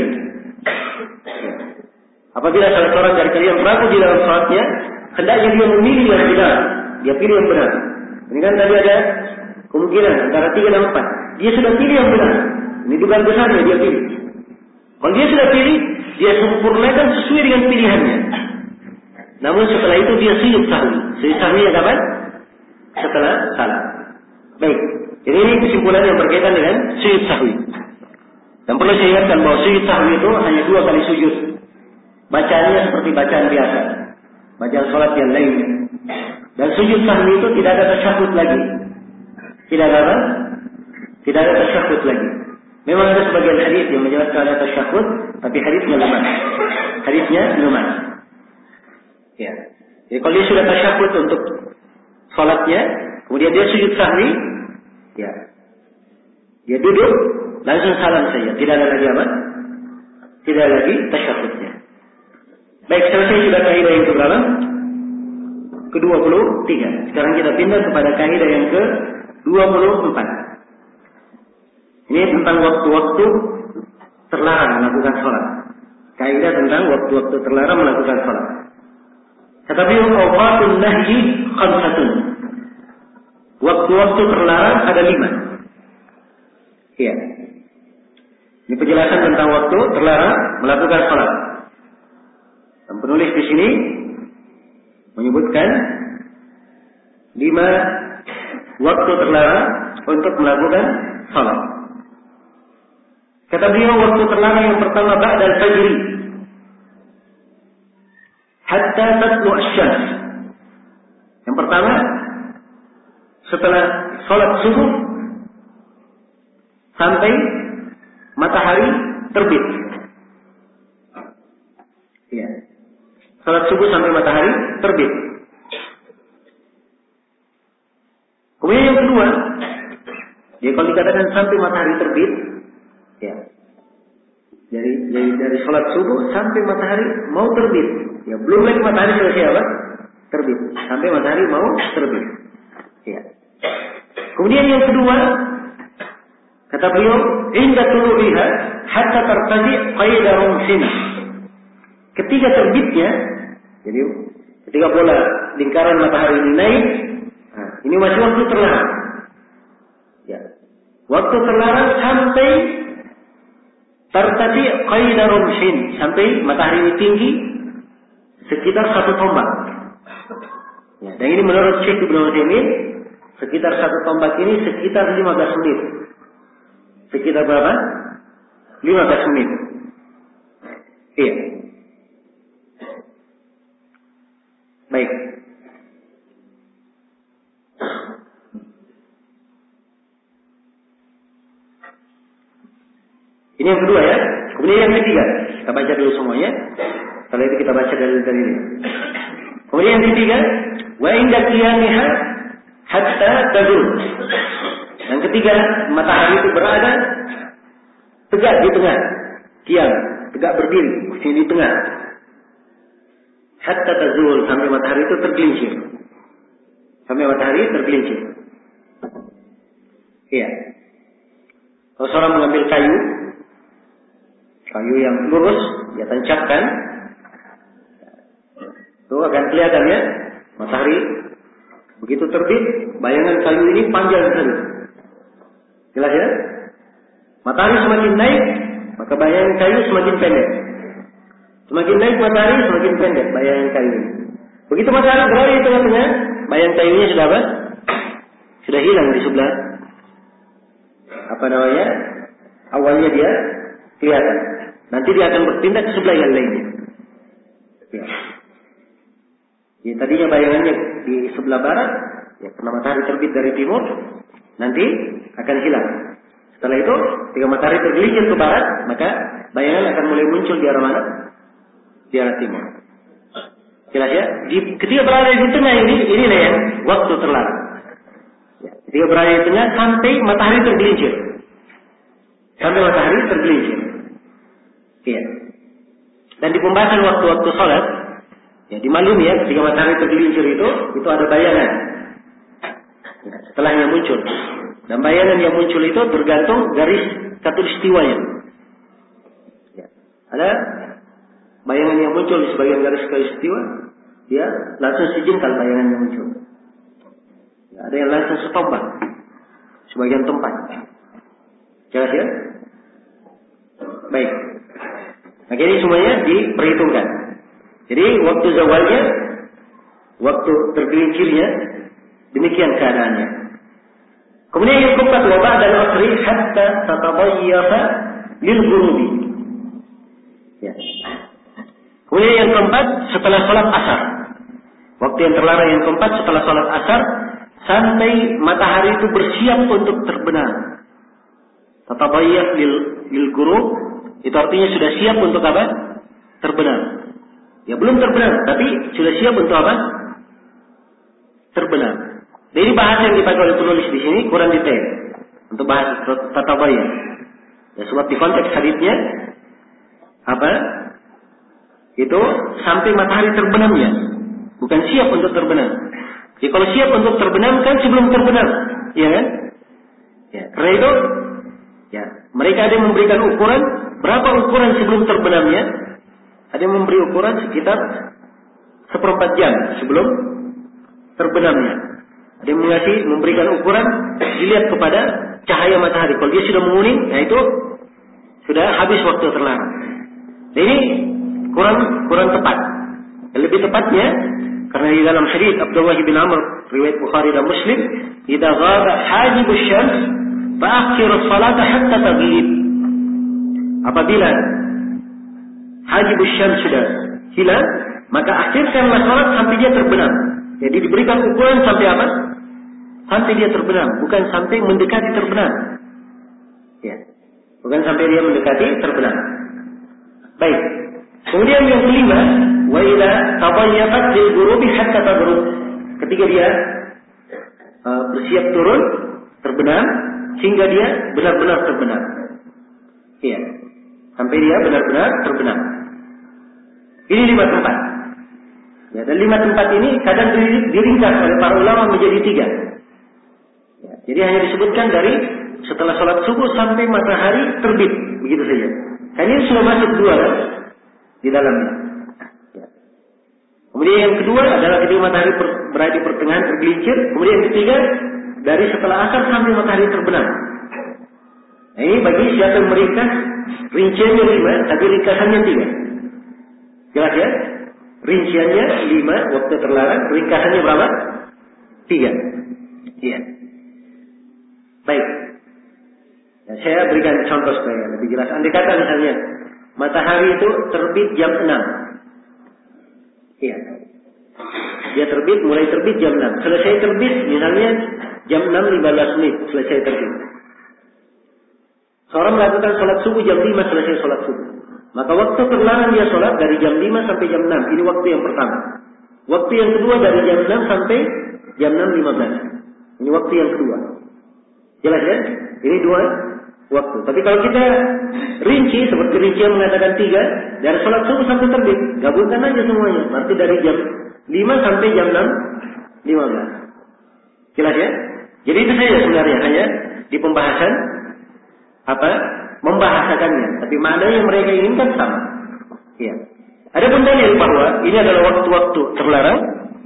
Apabila salah seorang dari kalian ragu di dalam salatnya, hendaknya dia memilih yang benar. Dia pilih yang benar. Ini kan tadi ada kemungkinan antara tiga dan empat. Dia sudah pilih yang benar. Ini dugaan besarnya dia pilih. Kalau dia sudah pilih, dia sempurnakan sesuai dengan pilihannya. Namun setelah itu dia sujud sahwi. Sujud sahwi kapan? Setelah salam. Baik. Jadi ini kesimpulan yang berkaitan dengan sujud sahwi. Dan perlu saya ingatkan bahwa sujud sahwi itu hanya dua kali sujud. Bacaannya seperti bacaan biasa, bacaan sholat yang lainnya. Dan sujud sahwi itu tidak ada tasyahud lagi. Tidak ada apa? Tidak ada tasyahud lagi. Memang ada sebagian hadis yang menjelaskan ada tasyahud, tapi hadisnya lemah. Hadisnya lemah. Ya. Jadi kalau dia sudah tasyahud untuk sholatnya, kemudian dia sujud sahwi, ya, dia duduk, langsung salam saja. Tidak ada lagi apa? Tidak ada lagi tasyahudnya. Baik, selesai sudah kaidah yang keberapa? ke dua puluh tiga. Sekarang kita pindah kepada kaidah yang ke dua puluh empat. Ini tentang waktu-waktu terlarang melakukan sholat. Kaidah tentang waktu-waktu terlarang melakukan sholat. Kata beliau, awqatun nahyi khamsatun. Waktu-waktu terlarang ada lima. Iya. Ini penjelasan tentang waktu terlarang melakukan sholat. Dan penulis di sini menyebutkan lima waktu terlarang untuk melakukan salat. Kata beliau, waktu terlarang yang pertama ba'dal fajri hatta tatlu asy-syams. Yang pertama setelah salat subuh sampai matahari terbit. Ya. Salat subuh sampai matahari terbit. Kemudian yang kedua, ya kalau dikatakan sampai matahari terbit, ya, dari dari dari salat subuh sampai matahari mau terbit, ya belum lagi matahari selesai apa? Terbit, sampai matahari mau terbit. Ya. Kemudian yang kedua, kata beliau, inda tulu'iha hatta tartaji qaida rumsin. Ketika terbitnya, jadi ketika bola lingkaran matahari ini naik, nah, ini masih waktu terlarang. Ya. Waktu terlarang sampai tartati qaida rumsin, sampai matahari ini tinggi sekitar satu tombak. Ya, dan ini menurut Syekh Ibnu Utsaimin, sekitar satu tombak ini sekitar lima belas menit. Sekitar berapa? lima belas menit. Iya. Baik. Ini yang kedua ya. Kemudian yang ketiga, kita baca dulu semuanya. Setelah itu kita baca dalil-dalilnya. Kemudian yang ketiga, wa inda qiyamiha hatta tazul. Dan Yang ketiga, matahari itu berada tegak di tengah, diam, tegak berdiri, di tengah. Hatta tazul, sampai matahari itu tergelincir. Sampai matahari tergelincir. Iya. Kalau seorang mengambil kayu, kayu yang lurus, dia tancapkan, itu akan kelihatan ya, matahari begitu terbit, bayangan kayu ini panjang sekali. Jelas ya? Matahari semakin naik, maka bayangan kayu semakin pendek. Semakin naik matahari, semakin pendek bayangan kayu ini. Begitu matahari berada di tengah-tengah, bayangan kayunya sudah apa? Sudah hilang di sebelah. Apa namanya? Awalnya dia kelihatan. Nanti dia akan berpindah ke sebelah yang lainnya. Ya. Jadi tadinya bayangannya di sebelah barat, ya karena matahari terbit dari timur, nanti akan hilang. Setelah itu, ketika matahari tergelincir ke barat, maka bayangan akan mulai muncul di arah mana? Di arah timur. Jelas ya? Di, ketika berada di tengah ini, inilah yang waktu terlarang. Ya, ketika berada di tengah sampai matahari tergelincir. Sampai matahari tergelincir. Iya. Dan di pembahasan waktu-waktu salat, ya dimaklumi ya, ketika matahari tergelincir itu, itu ada bayangan. Ya, setelahnya muncul. Dan bayangan yang muncul itu tergantung garis khatulistiwanya. Ya. Ada bayangan yang muncul di sebagian garis khatulistiwa, dia langsung sejengkal bayangan yang muncul. Ya, ada yang langsung setombak sebagian tempat. Jelas ya? Baik. Nah, ini semuanya diperhitungkan. Jadi waktu zawalnya, waktu tergelincirnya, demikian keadaannya. Kemudian yang keempat, wa ba'da al-asri hatta tatabayyafa lil ghurubi. Ya. Kemudian yang keempat, setelah salat asar. Waktu yang terlarang yang keempat, setelah salat asar sampai matahari itu bersiap untuk terbenam. Tatabayyaf lil lil ghurub, itu artinya sudah siap untuk apa? Terbenam. Ya belum terbenam, tapi sudah siap untuk apa? Terbenam. Nah, ini bahasa yang dipakai oleh penulis di sini kurang detail untuk bahas tatabayyaf. Ya sebab di konteks hadisnya apa? Itu sampai matahari terbenamnya, bukan siap untuk terbenam. Jadi kalau siap untuk terbenam kan sebelum terbenam, ya kan? Ya, karena itu, ya mereka ada yang memberikan ukuran berapa ukuran sebelum terbenamnya. Ada yang memberi ukuran sekitar seperempat jam sebelum terbenamnya. Ada yang mengasih memberikan ukuran dilihat kepada cahaya matahari. Kalau dia sudah menguning, nah itu sudah habis waktu terlarang. Nah, ini kurang kurang tepat. Yang lebih tepatnya karena di dalam hadis Abdullah bin Amr riwayat Bukhari dan Muslim, "Idza ghaba hajibus syams fa akhir as-salata hatta taghib." Apabila hajibus syams sudah hilang, maka akhirkanlah salat sampai dia terbenam. Jadi diberikan ukuran sampai apa? Sampai dia terbenam, bukan sampai mendekati terbenam. Ya. Bukan sampai dia mendekati terbenam. Baik. Kemudian yang kelima, wa idza tabayyafat lil ghurubi hatta taghrub. Ketika dia uh, bersiap turun, terbenam sehingga dia benar-benar terbenam. Iya. Sampai dia benar-benar terbenam. Ini lima tempat. Ya, dan lima tempat ini kadang diringkas oleh para ulama menjadi tiga. Ya, jadi hanya disebutkan dari setelah sholat subuh sampai matahari terbit, begitu saja. Dan ini sudah masuk dua kan? Di dalamnya. Ya. Kemudian yang kedua adalah ketika matahari berada di pertengahan tergelincir. Kemudian yang ketiga dari setelah asar sampai matahari terbenam. Nah, ini bagi siapa yang meringkas rinciannya lima, tapi ringkasannya tiga. Jelas ya? Rinciannya lima waktu terlarang, ringkasannya berapa? Tiga. Iya. Baik. Nah, saya berikan contoh supaya lebih jelas. Andai kata misalnya matahari itu terbit jam enam. Iya. Dia terbit, mulai terbit jam enam. Selesai terbit misalnya jam enam lima belas menit selesai terbit. Seorang melakukan sholat subuh jam lima selesai sholat subuh. Maka waktu terlarang dia sholat dari jam lima sampai jam enam. Ini waktu yang pertama. Waktu yang kedua dari jam enam sampai jam enam lima belas. Ini waktu yang kedua. Jelas ya? Ini dua waktu. Tapi kalau kita rinci, seperti rincian mengatakan tiga, dari sholat subuh sampai terbit, gabungkan aja semuanya. Berarti dari jam lima sampai jam enam lima belas. Jelas ya? Jadi itu saja sebenarnya, hanya di pembahasan apa? Membahasakannya. Tapi makna yang mereka inginkan sama. Ya. Ada pun dalil bahwa ini adalah waktu-waktu terlarang.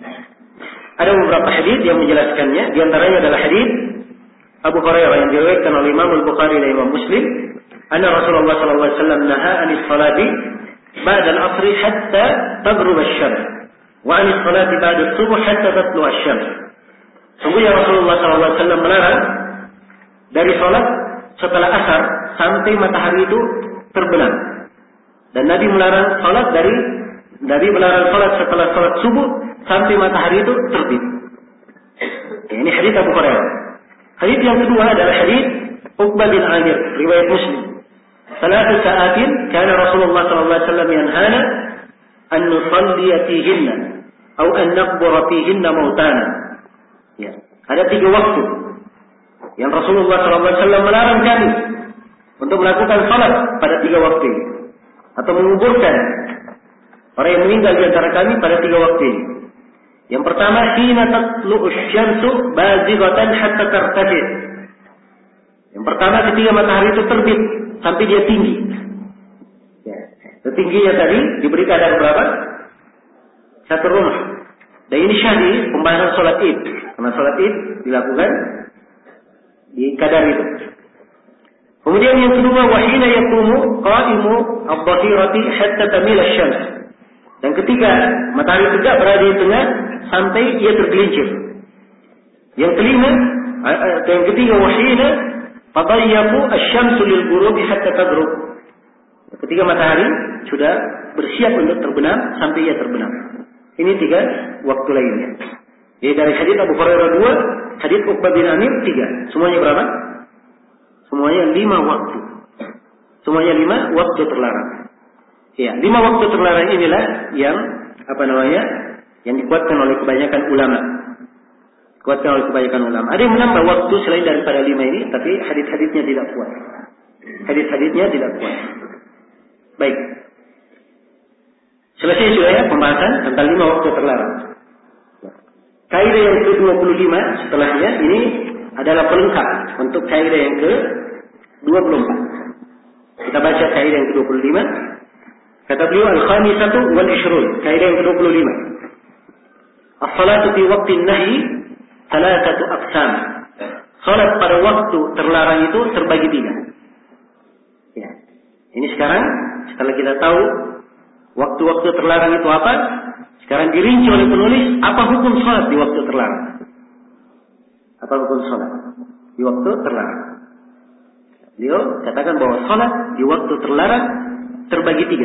Ada beberapa hadis yang menjelaskannya. Di antaranya adalah hadis Abu Hurairah yang diriwayatkan oleh Imam Al-Bukhari dan Imam Muslim, anna Rasulullah sallallahu alaihi wasallam naha 'anis salati ba'da al-'asr hatta taghrub asy-syams wa 'anis salati ba'da as-subh hatta tatlu asy-syams. Sungguhnya Rasulullah sallallahu alaihi wasallam melarang dari salat setelah asar sampai matahari itu terbenam. Dan Nabi melarang salat dari Nabi melarang salat setelah salat subuh sampai matahari itu terbit. Ya, ini hadis Abu Hurairah. Hadis yang kedua adalah hadis Uqbah bin Amir, riwayat Muslim. Salatu sa'atin kana Rasulullah sallallahu alaihi wasallam yanhana an nusalli fihinna atau an naqbura fihinna mautana. Ya, ada tiga waktu yang Rasulullah sallallahu alaihi wasallam melarang kami untuk melakukan salat pada tiga waktu ini, atau menguburkan orang yang meninggal di antara kami pada tiga waktu ini. Yang pertama, hina tatlu'u asy-syamsu bazighatan hatta tartafi. Yang pertama ketika matahari itu terbit sampai dia tinggi. Ya, tingginya tadi diberi kadar berapa? Satu rumah. Dan ini syahid pembahasan salat Id. Karena salat Id dilakukan di kadar itu. Kemudian yang kedua, wahina yaqumu qa'imu adh-dhahirati hatta tamila asy-syams. Dan ketika matahari tegak berada di tengah sampai ia tergelincir. Yang kelima, yang ketiga, wahina tadayyaqu asy-syamsu lil ghurubi hatta taghrub. Ketika matahari sudah bersiap untuk terbenam sampai ia terbenam. Ini tiga waktu lainnya. Jadi dari hadis Abu Hurairah dua, hadis Uqbah bin Amir tiga. Semuanya berapa? Semuanya lima waktu. Semuanya lima waktu terlarang. Ya, lima waktu terlarang inilah yang apa namanya? Yang dikuatkan oleh kebanyakan ulama. Dikuatkan oleh kebanyakan ulama. Ada yang menambah waktu selain daripada lima ini, tapi hadis-hadisnya tidak kuat. Hadis-hadisnya tidak kuat. Baik. Selesai sudah ya pembahasan tentang lima waktu terlarang. Kaidah yang ke dua puluh lima setelahnya ini adalah pelengkap untuk kaidah yang ke dua puluh empat. Kita baca kaidah yang ke dua puluh lima. Kata beliau al-khamisatu wal ishrun, kaidah yang ke dua puluh lima. As-salatu fi waqti an-nahy thalathatu aqsam. Salat pada waktu terlarang itu terbagi tiga. Ya. Ini sekarang setelah kita tahu waktu-waktu terlarang itu apa, sekarang dirinci oleh penulis apa hukum salat di waktu terlarang. Apa hukum salat di waktu terlarang? Beliau katakan bahwa salat di waktu terlarang terbagi tiga.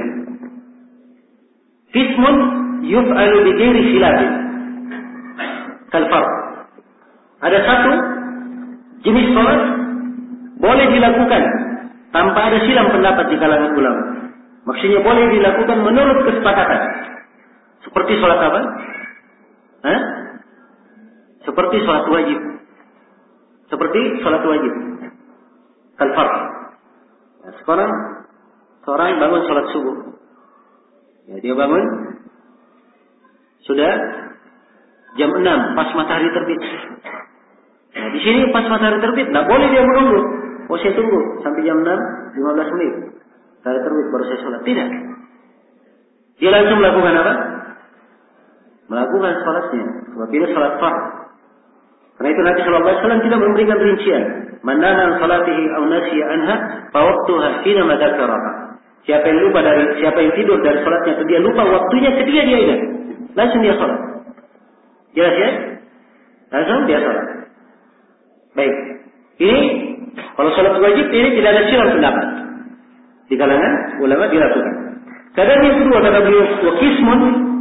Qismun yuf'alu bi ghairi khilafin kal fard. Ada satu jenis salat boleh dilakukan tanpa ada silang pendapat di kalangan ulama. Maksudnya boleh dilakukan menurut kesepakatan. Seperti salat apa? Hah? Seperti salat wajib. Seperti salat wajib. Kal fard. Nah, sekarang seorang bangun salat subuh. Ya, dia bangun sudah jam enam pas matahari terbit. Nah, di sini pas matahari terbit, enggak boleh dia menunggu. Oh, saya tunggu sampai jam enam lima belas menit. Matahari terbit baru saya salat. Tidak. Dia langsung melakukan apa? Melakukan salatnya. Sebab ini salat fard. Karena itu Nabi sallallahu alaihi wasallam tidak memberikan rincian. Man nama salatihi aw nasiya anha fa waqtuha hina ma dzakaraha. Siapa yang lupa dari siapa yang tidur dari salatnya atau dia lupa waktunya ketika dia ingat, langsung dia salat. Jelas ya? Langsung dia salat. Baik. Ini kalau salat wajib ini tidak ada silang pendapat. Di kalangan ulama dilakukan. Kadang yang kedua kata beliau wa qismun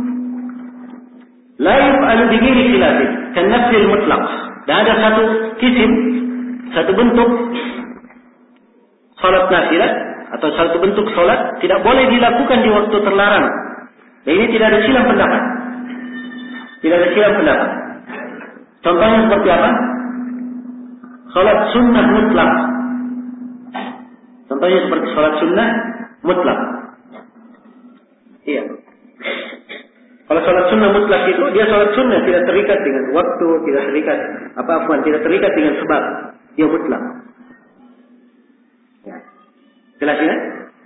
la yuf'alu bi ghairi khilafin kan nafil mutlaq. Dan ada satu kisim, satu bentuk salat nafilah atau satu bentuk salat tidak boleh dilakukan di waktu terlarang. Dan ini tidak ada silang pendapat. Tidak ada silang pendapat. Contohnya seperti apa? sholat sunnah mutlak. Contohnya seperti sholat sunnah mutlak. Iya. Kalau sholat sunnah mutlak itu dia sholat sunnah tidak terikat dengan waktu, tidak terikat apa apa, tidak terikat dengan sebab. Dia mutlak. Ya. Jelas ya?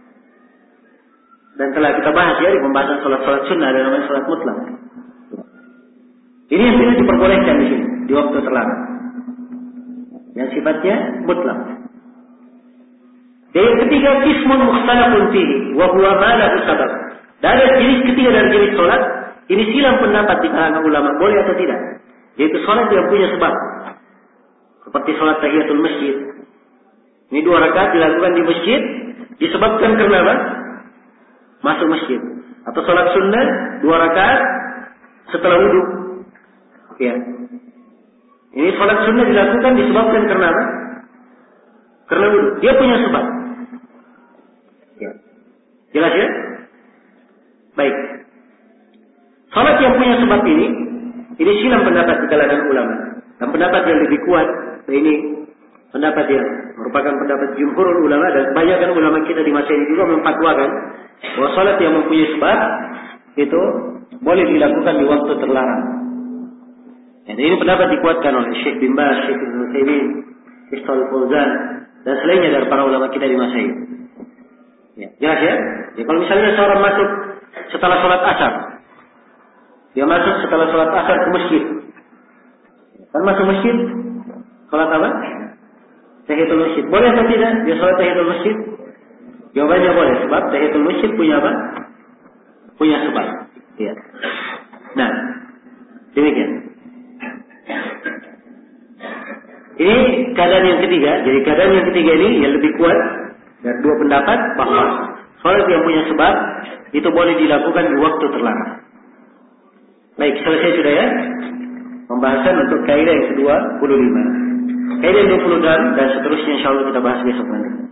Dan telah kita bahas ya di pembahasan sholat-sholat sunnah ada namanya sholat mutlak. Ini yang tidak diperbolehkan di sini di waktu terlarang. Yang sifatnya mutlak. Dan yang ketiga, qismun mukhtalafun fihi wa huwa ma lahu sabab. Dari jenis ketiga dari jenis sholat, ini silang pendapat di kalangan ulama boleh atau tidak. Yaitu sholat yang punya sebab. Seperti sholat tahiyatul masjid. Ini dua rakaat dilakukan di masjid disebabkan karena apa? Masuk masjid. Atau sholat sunnah dua rakaat setelah wudu. Ya. Ini sholat sunnah dilakukan disebabkan karena apa? Karena wudu. Dia punya sebab. Ya. Jelas ya? Baik. Sholat yang punya sebab ini, ini silang pendapat di kalangan ulama. Dan pendapat yang lebih kuat, ini pendapat yang merupakan pendapat jumhurul ulama dan kebanyakan ulama kita di masa ini juga memfatwakan bahwa sholat yang mempunyai sebab itu boleh dilakukan di waktu terlarang. Dan ini pendapat dikuatkan oleh Syekh bin Baz, Syekh Ibnu Utsaimin, Syekh Shalih Fauzan dan selainnya dari para ulama kita di masa ini. Ya, jelas ya? Ya, kalau misalnya seorang masuk setelah sholat asar, dia masuk setelah sholat asar ke masjid. Kan masuk masjid, sholat apa? Tahiyatul masjid. Boleh atau tidak dia sholat tahiyatul masjid? Jawabannya boleh, sebab tahiyatul masjid punya apa? Punya sebab. Ya. Nah, demikian. Ini keadaan yang ketiga. Jadi keadaan yang ketiga ini yang lebih kuat dari dua pendapat bahwa sholat yang punya sebab itu boleh dilakukan di waktu terlarang. Baik, selesai sudah ya pembahasan untuk kaidah yang kedua puluh lima. Kaidah yang dua puluh enam dan seterusnya insyaallah kita bahas besok nanti.